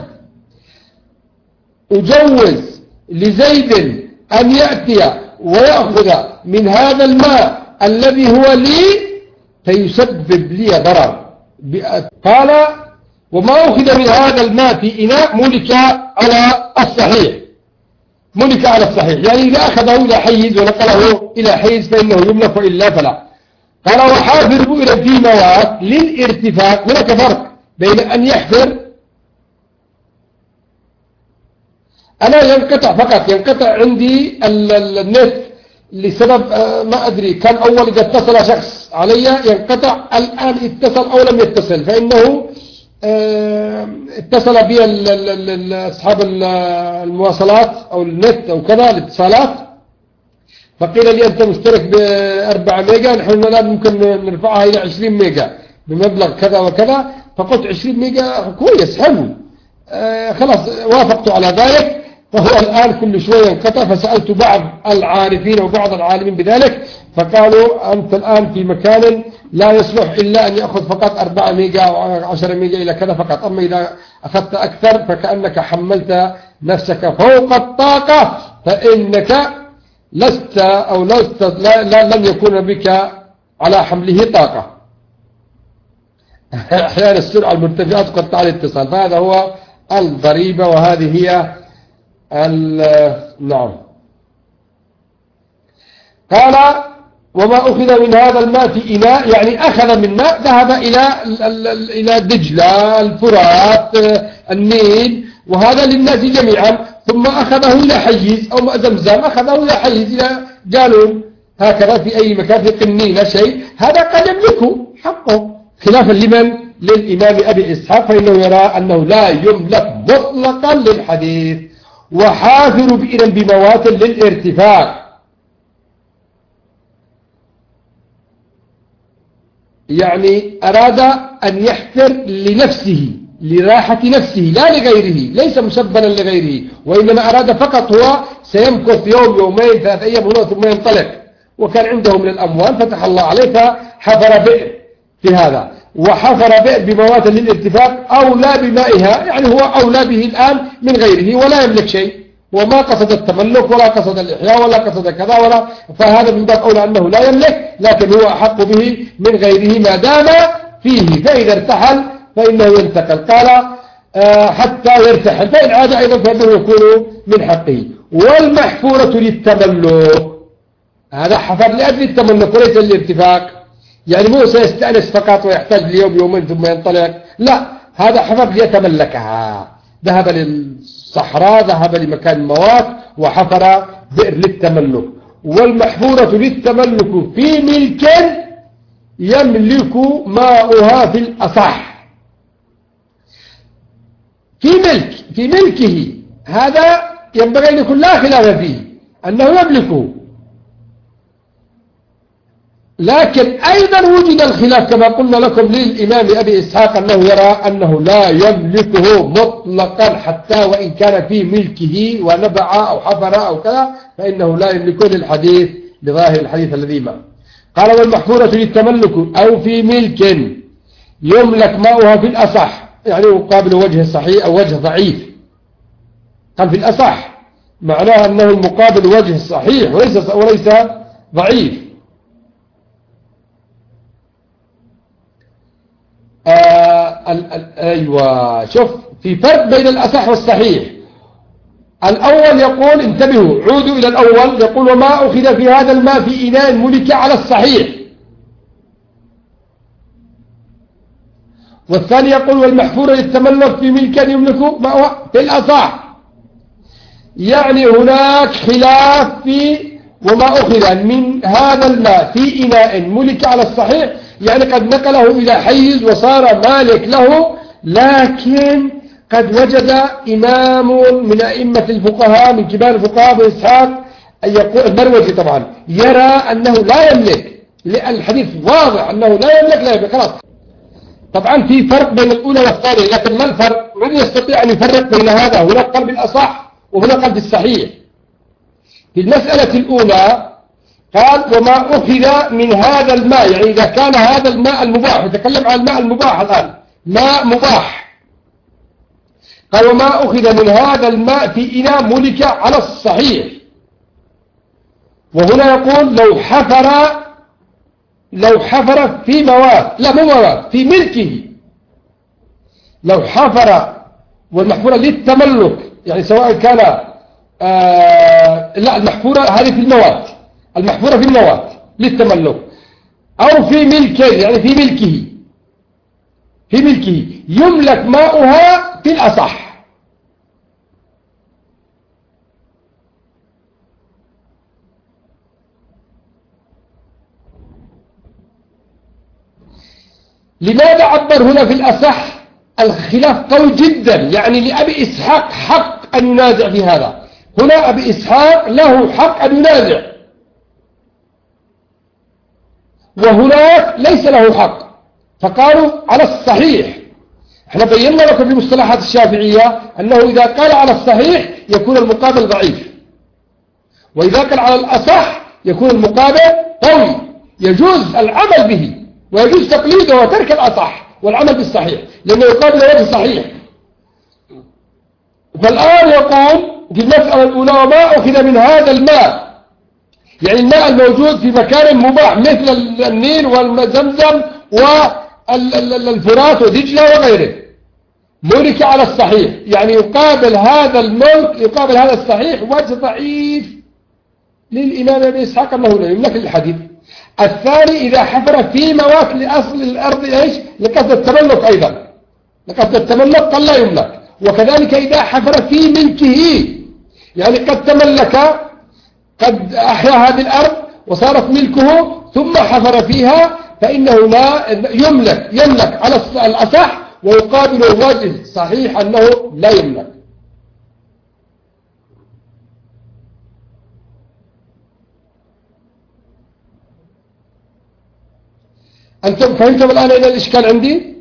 أجوز لزيد أن يأتي ويأخذ من هذا الماء الذي هو لي فيسبب لي ضرر. قال وما أخذ من هذا الماء في إناء ملك على الصحيح، ملك على الصحيح، يعني إذا أخذه إلى حيز ونقله إلى حيز فإنه يملك وإلا فلا. قال وحافر بئر في مواد للارتفاع. هناك فرق بين أن يحفر، أنا ينقطع عندي النت لسبب ما أدري، كان أول إذا اتصل شخص علي ينقطع، الآن اتصل أو لم يتصل، فإنه اتصل بي أصحاب المواصلات أو النت أو كذا الاتصالات، فقيل لي أنت مشترك ب4 ميجا، نحن الآن ممكن نرفعها إلى 20 ميجا بمبلغ كذا وكذا، فقلت 20 ميجا كويس حلو، خلاص وافقت على ذلك. فهو الآن كل شوية انقطع، فسألت بعض العارفين وبعض العالمين بذلك، فقالوا أنت الآن في مكان لا يصلح إلا أن يأخذ فقط 4 ميجا أو 10 ميجا إلى كذا فقط، أما إذا أخذت أكثر فكأنك حملت نفسك فوق الطاقة، فإنك لست أو لن يكون بك على حمله طاقة. أحيانا السرعة المرتفعة تقطع الاتصال، فهذا هو الضريبة، وهذه هي نعم. قال وما أخذ من هذا الماء في إناء، يعني أخذ من ماء ذهب إلى دجلة، الفرات، النيل، وهذا للناس جميعا، ثم أخذه إلى حيز أو ماء زمزم أخذه إلى حيز إلى جالون، هكذا في أي مكان في قنينة شيء، هذا قد يملكه حقه، خلافا لمن؟ للإمام أبي إسحاق، فإنه يرى أنه لا يملك مطلقا للحديث. وحافر بئرا بموات للارتفاع، يعني أراد أن يحفر لنفسه لراحة نفسه لا لغيره، ليس مسبلا لغيره، وإنما أراد فقط هو سيمكث يوم يومين 3 أيام هنا ثم ينطلق، وكان عنده من الأموال فتح الله عليه فحفر بئر في هذا. وحفر بئر بموات للارتفاق أولى بمائها، يعني هو أولى به الآن من غيره ولا يملك شيء، وما قصد التملك ولا قصد الإحياء ولا قصد كذا ولا، فهذا من باب أولى أنه لا يملك، لكن هو أحق به من غيره ما دام فيه، فإذا ارتحل فإنه ينتقل. قال حتى يرتحل، فإن عاد أيضا فإنه يكون من حقه. والمحفورة للتملك، هذا حفر لأجل التملك وليس للارتفاق، يعني مو سيستأنس فقط ويحتاج ليوم يومين ثم ينطلق، لا، هذا حفر ليتملكها، ذهب للصحراء، ذهب لمكان موات وحفر بئر للتملك. والمحفورة للتملك في ملك يملك ماؤها في الأصح. في ملكه هذا ينبغي أن يكون لا خلاف فيه أنه يملكه، لكن أيضا وجد الخلاف كما قلنا لكم للإمام أبي إسحاق أنه يرى أنه لا يملكه مطلقا حتى وإن كان في ملكه ونبع أو حفر أو كذا فإنه لا يملكه للحديث لظاهر الحديث الذي ما قال. والمحفورة للتملك أو في ملك يملك ماؤها في الأصح، يعني مقابل وجه صحيح أو وجه ضعيف. قال في الأصح معناها أنه المقابل وجه صحيح وليس ضعيف. أيوة، شوف في فرق بين الأصح والصحيح. الأول يقول انتبهوا عودوا إلى الأول، يقول وما أخذ في هذا الماء في إناء ملك على الصحيح. والثاني يقول والمحفورة للتملك في ملك يملك ماءها في الأصح. يعني هناك خلاف في وما أخذ من هذا الماء في إناء ملك على الصحيح، يعني قد نقله إلى حيز وصار مالك له، لكن قد وجد إمام من أئمة الفقهاء من كبار الفقهاء أبو إسحاق المروزي طبعا يرى أنه لا يملك، لأن الحديث واضح أنه لا يملك خلاص. طبعا في فرق بين الأولى والثانية، لكن ما الفرق؟ من يستطيع أن يفرق بين هذا؟ هنا قال بالأصح وهنا قال بالصحيح. في المسألة الأولى قال وما أخذ من هذا الماء، يعني إذا كان هذا الماء المباح، نتكلم عن الماء المباح الآن، ماء مباح. قال وما أخذ من هذا الماء في إناء ملك على الصحيح. وهنا يقول لو حفر في مواد، لا مو مواد، في ملكه. لو حفر والمحفورة للتملك، يعني سواء كان لا المحفورة هذه في المواد، المحفورة في المواد للتملك، أو في ملكه، يعني في ملكه يملك ماؤها في الأصح. لماذا عبر هنا في الأصح؟ الخلاف قوي جدا، يعني لأبي إسحاق حق أن ينازع في هذا. هنا أبي إسحاق له حق أن ينازع، وهناك ليس له حق، فقالوا على الصحيح. احنا بينا لكم في مصطلحات الشافعية أنه إذا قال على الصحيح يكون المقابل ضعيف، وإذا قال على الأصح يكون المقابل قوي، يجوز العمل به ويجوز تقليده وترك الأصح والعمل بالصحيح لأنه يقابل وجه صحيح. فالآن يقول في المسألة الأولى وما أخذ من هذا الماء، يعني الماء الموجود في مكان مباح مثل النيل والزمزم والفرات ودجلة وغيره، ملك على الصحيح، يعني يقابل هذا الملك يقابل هذا الصحيح وجه ضعيف للإمام أبي إسحاق أنه لا يملك الحديث. الثاني إذا حفر في مواد لأصل الأرض إيش لقصد التملك، أيضا لقصد التملك قال لا يملك. وكذلك إذا حفر في ملكه، يعني قد تملك، قد أحيا هذه الأرض وصارت ملكه ثم حفر فيها، فإنه لا يملك على الأصح، ويقابل الوجه صحيح أنه لا يملك. أنتم فهمتم الآن إلى الإشكال عندي؟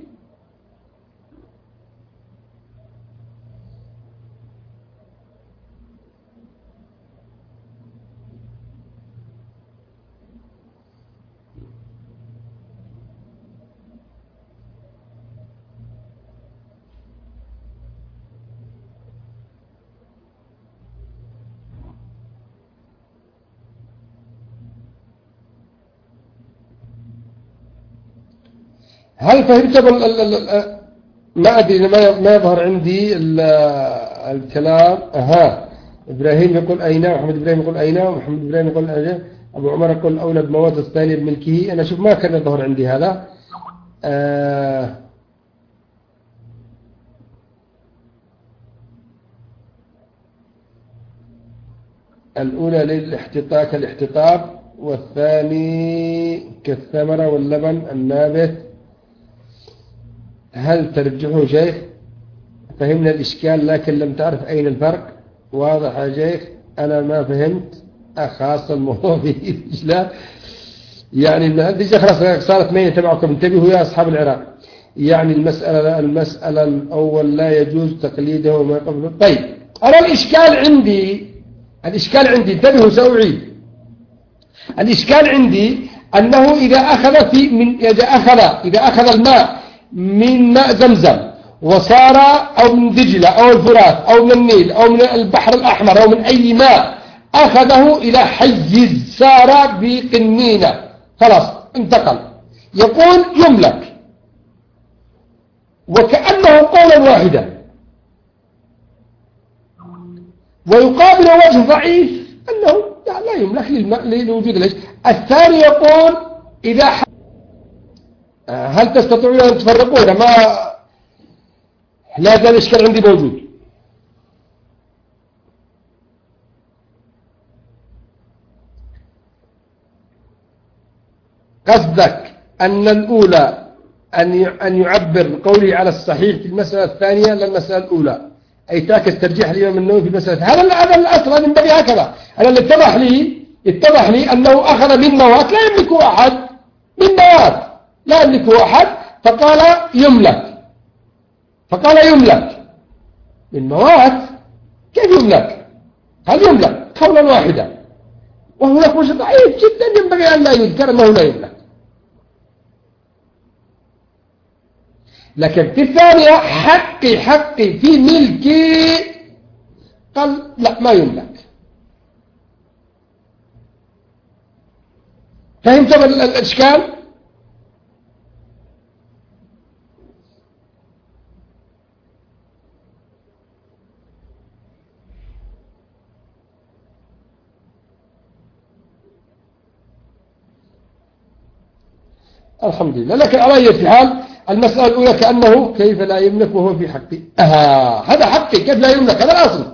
هل فهمتم ما أدري، ما يظهر عندي الكلام. إبراهيم يقول أين، ومحمد إبراهيم يقول أين، ومحمد إبراهيم يقول أين، أبو عمر يقول أولى بمواد الثانية بملكه. أنا شوف ما كان يظهر عندي هذا. الأولى للاحتطاب كالاحتطاب، والثاني كالثمرة واللبن النابت. هل ترجحه شيخ؟ فهمنا الإشكال لكن لم تعرف أين الفرق. واضح يا شيخ؟ أنا ما فهمت خاصة الموضوع في لا يعني النتيجة خلاص صارت مية تبعكم. انتبهوا يا أصحاب العراق. يعني المسألة الأول لا يجوز تقليده وما قبله. طيب أنا الإشكال عندي انتبهوا سأعيد. الإشكال عندي أنه إذا أخذ الماء من ماء زمزم وصار أو من دجلة أو الفرات أو من النيل أو من البحر الأحمر أو من أي ماء أخذه إلى حيز صار بقنينة خلاص انتقل، يقول يملك وكأنه قولا واحدا. ويقابل وجه ضعيف أنه لا يملك لوجود ليش. الثاني يقول إذا هل تستطيعون أن تفرقون؟ ما لا زال الإشكال عندي موجود. قصدك أن الأولى أن يعبر قولي على الصحيح في المسألة الثانية للمسألة الأولى، أي تعكس ترجيح الإمام النووي في المسألة. هذا الأصل ينبغي هكذا. أنا اللي اتضح لي أنه أخذ من مواد لا يملكه أحد، من مواد لا يملكه أحد، فقال يملك من مواد. كيف يملك؟ هل يملك قولا واحدا؟ وهناك وجه ضعيف جدا ينبغي أن لا يذكر أنه لا يملك. لكن في الثانية حقي في ملكي، قال لا ما يملك. فهمت الإشكال؟ الحمد لله. لكن على أي حال المسألة الأولى كأنه كيف لا يملك وهو في حقي. هذا حقي، كيف لا يملك؟ هذا الأصل.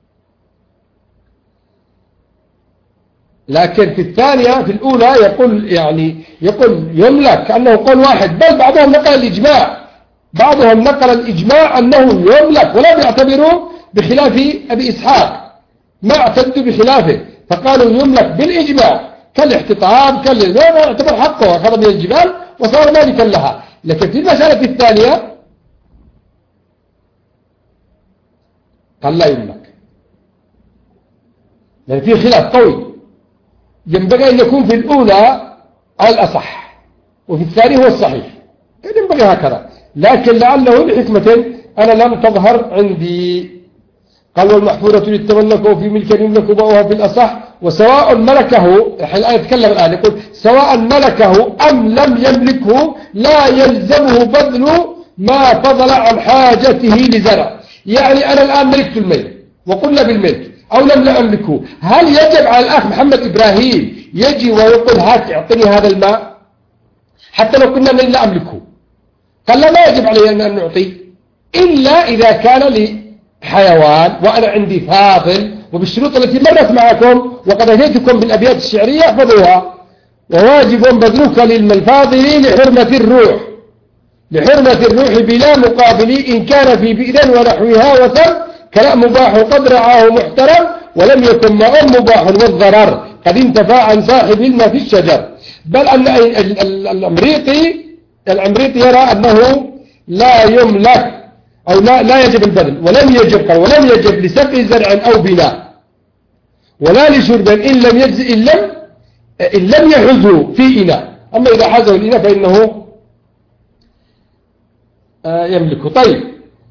لكن في الثانية في الأولى يقول يملك كأنه قول واحد، بل بعضهم نقل الإجماع أنه يملك ولم يعتبروا بخلاف أبي إسحاق، ما اعتدوا بخلافه فقالوا يملك بالإجماع كالاحتطاب لا يعتبر حقه، أخذ من الجبال وصار مالكا لها. لكن في المسألة الثانية قال لا يملك، لأن فيه خلاف قوي. ينبغي أن يكون في الأولى على الأصح وفي الثاني هو الصحيح، ينبغي هكذا. لكن لعله لحكمة أنا لم تظهر عندي. قال والمحفورة للتملك وفي ملك يملك بأوها في الأصح، وسواء ملكه يتكلم الآن يقول سواء ملكه أم لم يملكه لا يلزمه بذل ما فضل عن حاجته لزرع. يعني أنا الآن ملكت الملك وقلنا بالملك أو لم أملكه، هل يجب على الأخ محمد إبراهيم يجي ويقول هات اعطني هذا الماء حتى لو كنا لا أملكه؟ قال لا يجب علي أن نعطي إلا إذا كان لي حيوان وأنا عندي فاضل وبالشروط التي مرت معكم وقد أتيتكم بالأبيات الشعرية احفظوها. وواجب بذلك للمفاضل لحرمة الروح بلا مقابل إن كان في بئر ونحوها وثم كلا مباح قد رعاه محترم ولم يكن ماء مباح والضرر قد انتفى عن صاحب الماء في الشجر. بل أن العمريطي يرى أنه لا يملك أو لا يجب البذل ولم يجب لسقي زرع أو بناء ولا لشرب إن لم يحزه في إناء. أما إذا حزه الإناء فإنه يملك. طيب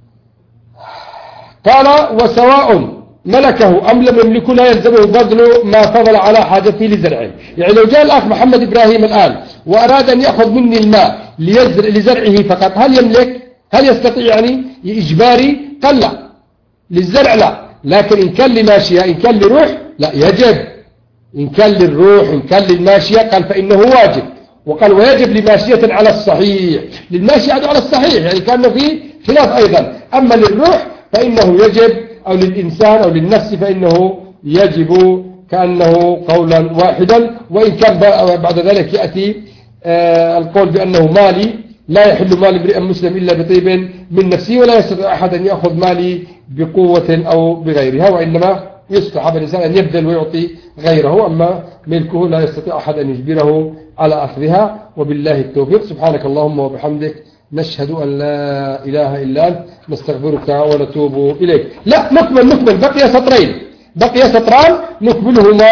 قال وسواء ملكه أم لم يملكه لا يلزمه بذل ما فضل على حاجته لزرعه. يعني لو جاء الأخ محمد إبراهيم الآن وأراد أن يأخذ مني الماء لزرعه فقط، هل يملك؟ هل يستطيع يعني إجباري؟ قال لا، للزرع لا، لكن إن كان لماشية إن كان لروح لا يجب. إن كان للروح إن كان للماشية قال فإنه واجب. وقال ويجب لماشية على الصحيح، للماشية على الصحيح يعني كان فيه خلاف أيضا. أما للروح فإنه يجب، أو للإنسان أو للنفس فإنه يجب كأنه قولا واحدا، وإن كان بعد ذلك يأتي القول بأنه مالي، لا يحل مال امرئ مسلم إلا بطيب من نفسه، ولا يستطيع أحد أن يأخذ مالي بقوة أو بغيرها، وإنما يستحب الإنسان أن يبذل ويعطي غيره، أما ملكه لا يستطيع أحد أن يجبره على أخذها. وبالله التوفيق. سبحانك اللهم وبحمدك، نشهد أن لا إله إلا أنت، نستغفرك ونتوب إليك. لا، نكمل بقي سطران نكملهما.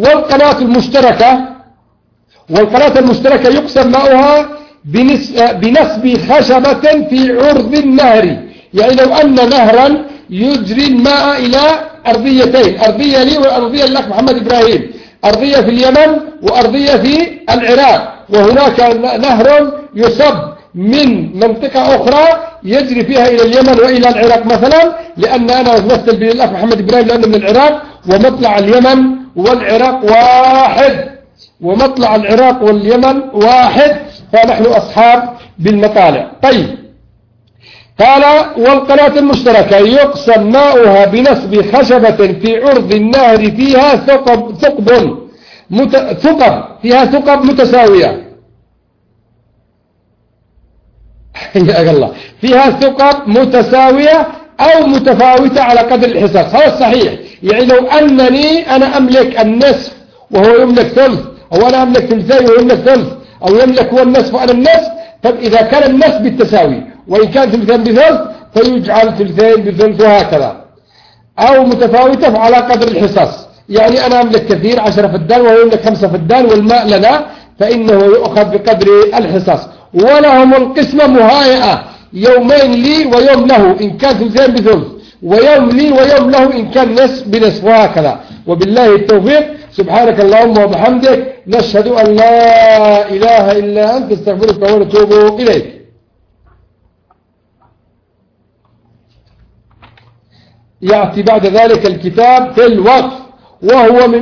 والقناة المشتركة يقسم ماؤها بنسب خشبة في عرض النهر. يعني لو أن نهرا يجري الماء إلى أرضيتين، أرضية لي وأرضية لك محمد إبراهيم، أرضية في اليمن وأرضية في العراق، وهناك نهر يصب من منطقة أخرى يجري فيها إلى اليمن وإلى العراق مثلا، لأن أنا أمثل بالأخ محمد إبراهيم لأنه من العراق، ومطلع اليمن والعراق واحد، ومطلع العراق واليمن واحد، فنحن أصحاب بالمطالع. طيب، قال والقناة المشتركة يقسم ماؤها بنسب خشبة في عرض النهر فيها ثقب متساوية. حياك الله. فيها ثقب متساوية أو متفاوتة على قدر الحصص. هذا صحيح. يعني لو أنني أنا أملك النصف وهو يملك ثلث، أو أنا أملك ثلثين وهو يملك ثلث، أو يملك هو النصف وأنا النصف، طب إذا كان النصف بالتساوي، وإن كان ثلثين بثلث فيجعل ثلثين بثلث، وهكذا. أو متفاوتة على قدر الحصص. يعني أنا أملك كثير 10 فدان وهو يملك 5 فدان والماء لنا، فإنه يؤخذ بقدر الحصص. ولهم القسمة مهايئة، يومين لي ويوم له إن كان ثلثين بثلث، ويوم لي ويوم له إن كان نصف بنصف، وهكذا. وبالله التوفيق. سبحانك اللهم وبحمدك، نشهد أن لا إله إلا أنت، نستغفرك ونتوب إليك. يأتي بعد ذلك الكتاب في الوقف، وهو من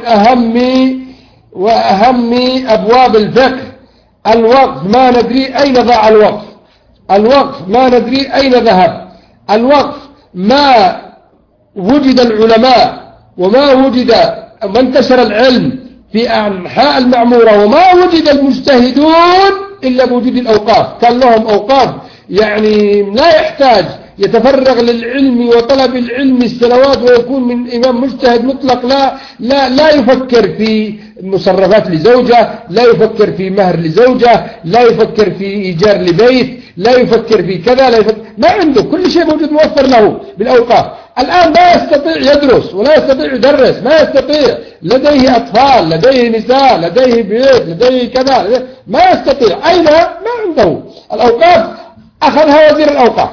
أهم أبواب الفقه. الوقف ما ندري أين ضاع الوقف، الوقف ما ندري أين ذهب، الوقف ما وجد العلماء وما وجد وانتشر العلم في أنحاء المعمورة، وما وجد المجتهدون إلا بوجود الأوقاف. كان لهم أوقاف، يعني لا يحتاج يتفرغ للعلم وطلب العلم السنوات ويكون من إمام مجتهد مطلق، لا يفكر في مصرفات لزوجة، لا يفكر في مهر لزوجة، لا يفكر في إيجار لبيت، لا يفكر في كذا، لا يفكر، ما عنده، كل شيء موجود موفر له بالأوقاف. الآن لا يستطيع يدرس ولا يستطيع يدرس، ما يستطيع، لديه أطفال، لديه نساء، لديه بيت، لديه كذا، ما يستطيع. أين؟ ما عنده. الأوقاف أخذها وزير الأوقاف،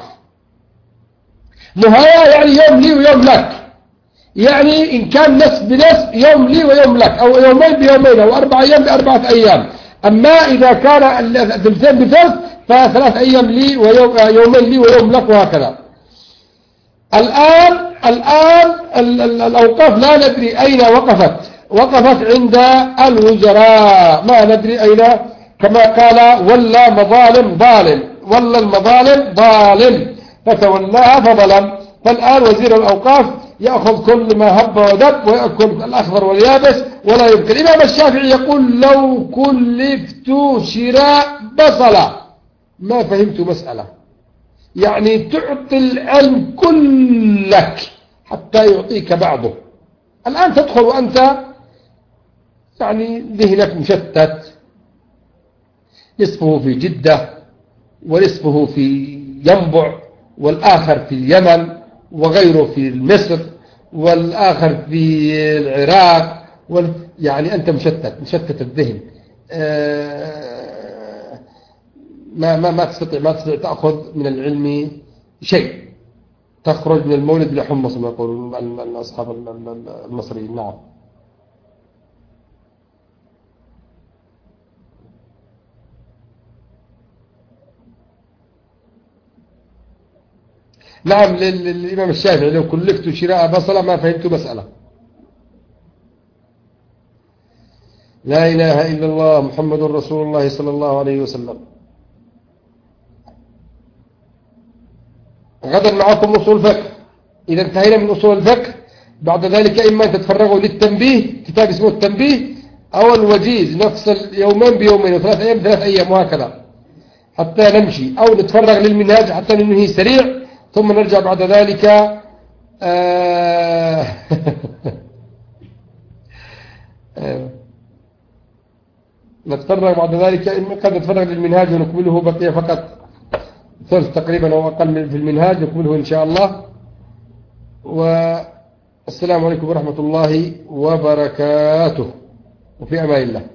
مهاية، يعني يوم لي ويوم لك، يعني إن كان نصف بنصف يوم لي ويوم لك، أو يومين بيومين، أو 4 أيام ب4 أيام. أما إذا كان ثلثين بثلث ف3 أيام لي ويومين لي ويوم لك، وهكذا. الآن الأوقاف لا ندري أين وقفت عند الوزراء، ما ندري أين، كما قال ولا مظالم ظالم، ولا المظالم ظالم فتولاها فظلم. فالآن وزير الأوقاف يأخذ كل ما هب ودب ويأكل الأخضر واليابس ولا يبكي. الإمام الشافعي يقول لو كلفت شراء بصلة ما فهمت مسألة، يعني تعطي العلم كلك حتى يعطيك بعضه. الآن تدخل وأنت يعني ذهنك مشتت، نصفه في جدة ونصفه في ينبع، والآخر في اليمن، وغيره في مصر، والآخر في العراق، يعني أنت مشتت الذهن، ما تستطيع تأخذ من العلم شيء، تخرج من المولد بلا حمص ما يقول أصحاب المصريين. نعم. نعم، للإمام الشافعي لو كلفت شراء بصلة ما فهمت مسألة. لا إله إلا الله محمد رسول الله صلى الله عليه وسلم. غدا معكم أصول فقه. إذا انتهينا من أصول الفقه بعد ذلك إما أن تتفرغوا للتنبيه، كتاب اسمه التنبيه، أو الوجيز، نفصل يومين بيومين وثلاث أيام بثلاث أيام وهكذا حتى نمشي، أو نتفرغ للمنهاج حتى ننهي سريع ثم نرجع بعد ذلك نتفرغ بعد ذلك، قد نتفرغ للمنهاج ونكمله، بقي فقط ثلث تقريبا أو أقل في المنهاج نكمله إن شاء الله. والسلام عليكم ورحمة الله وبركاته، وفي أمان الله.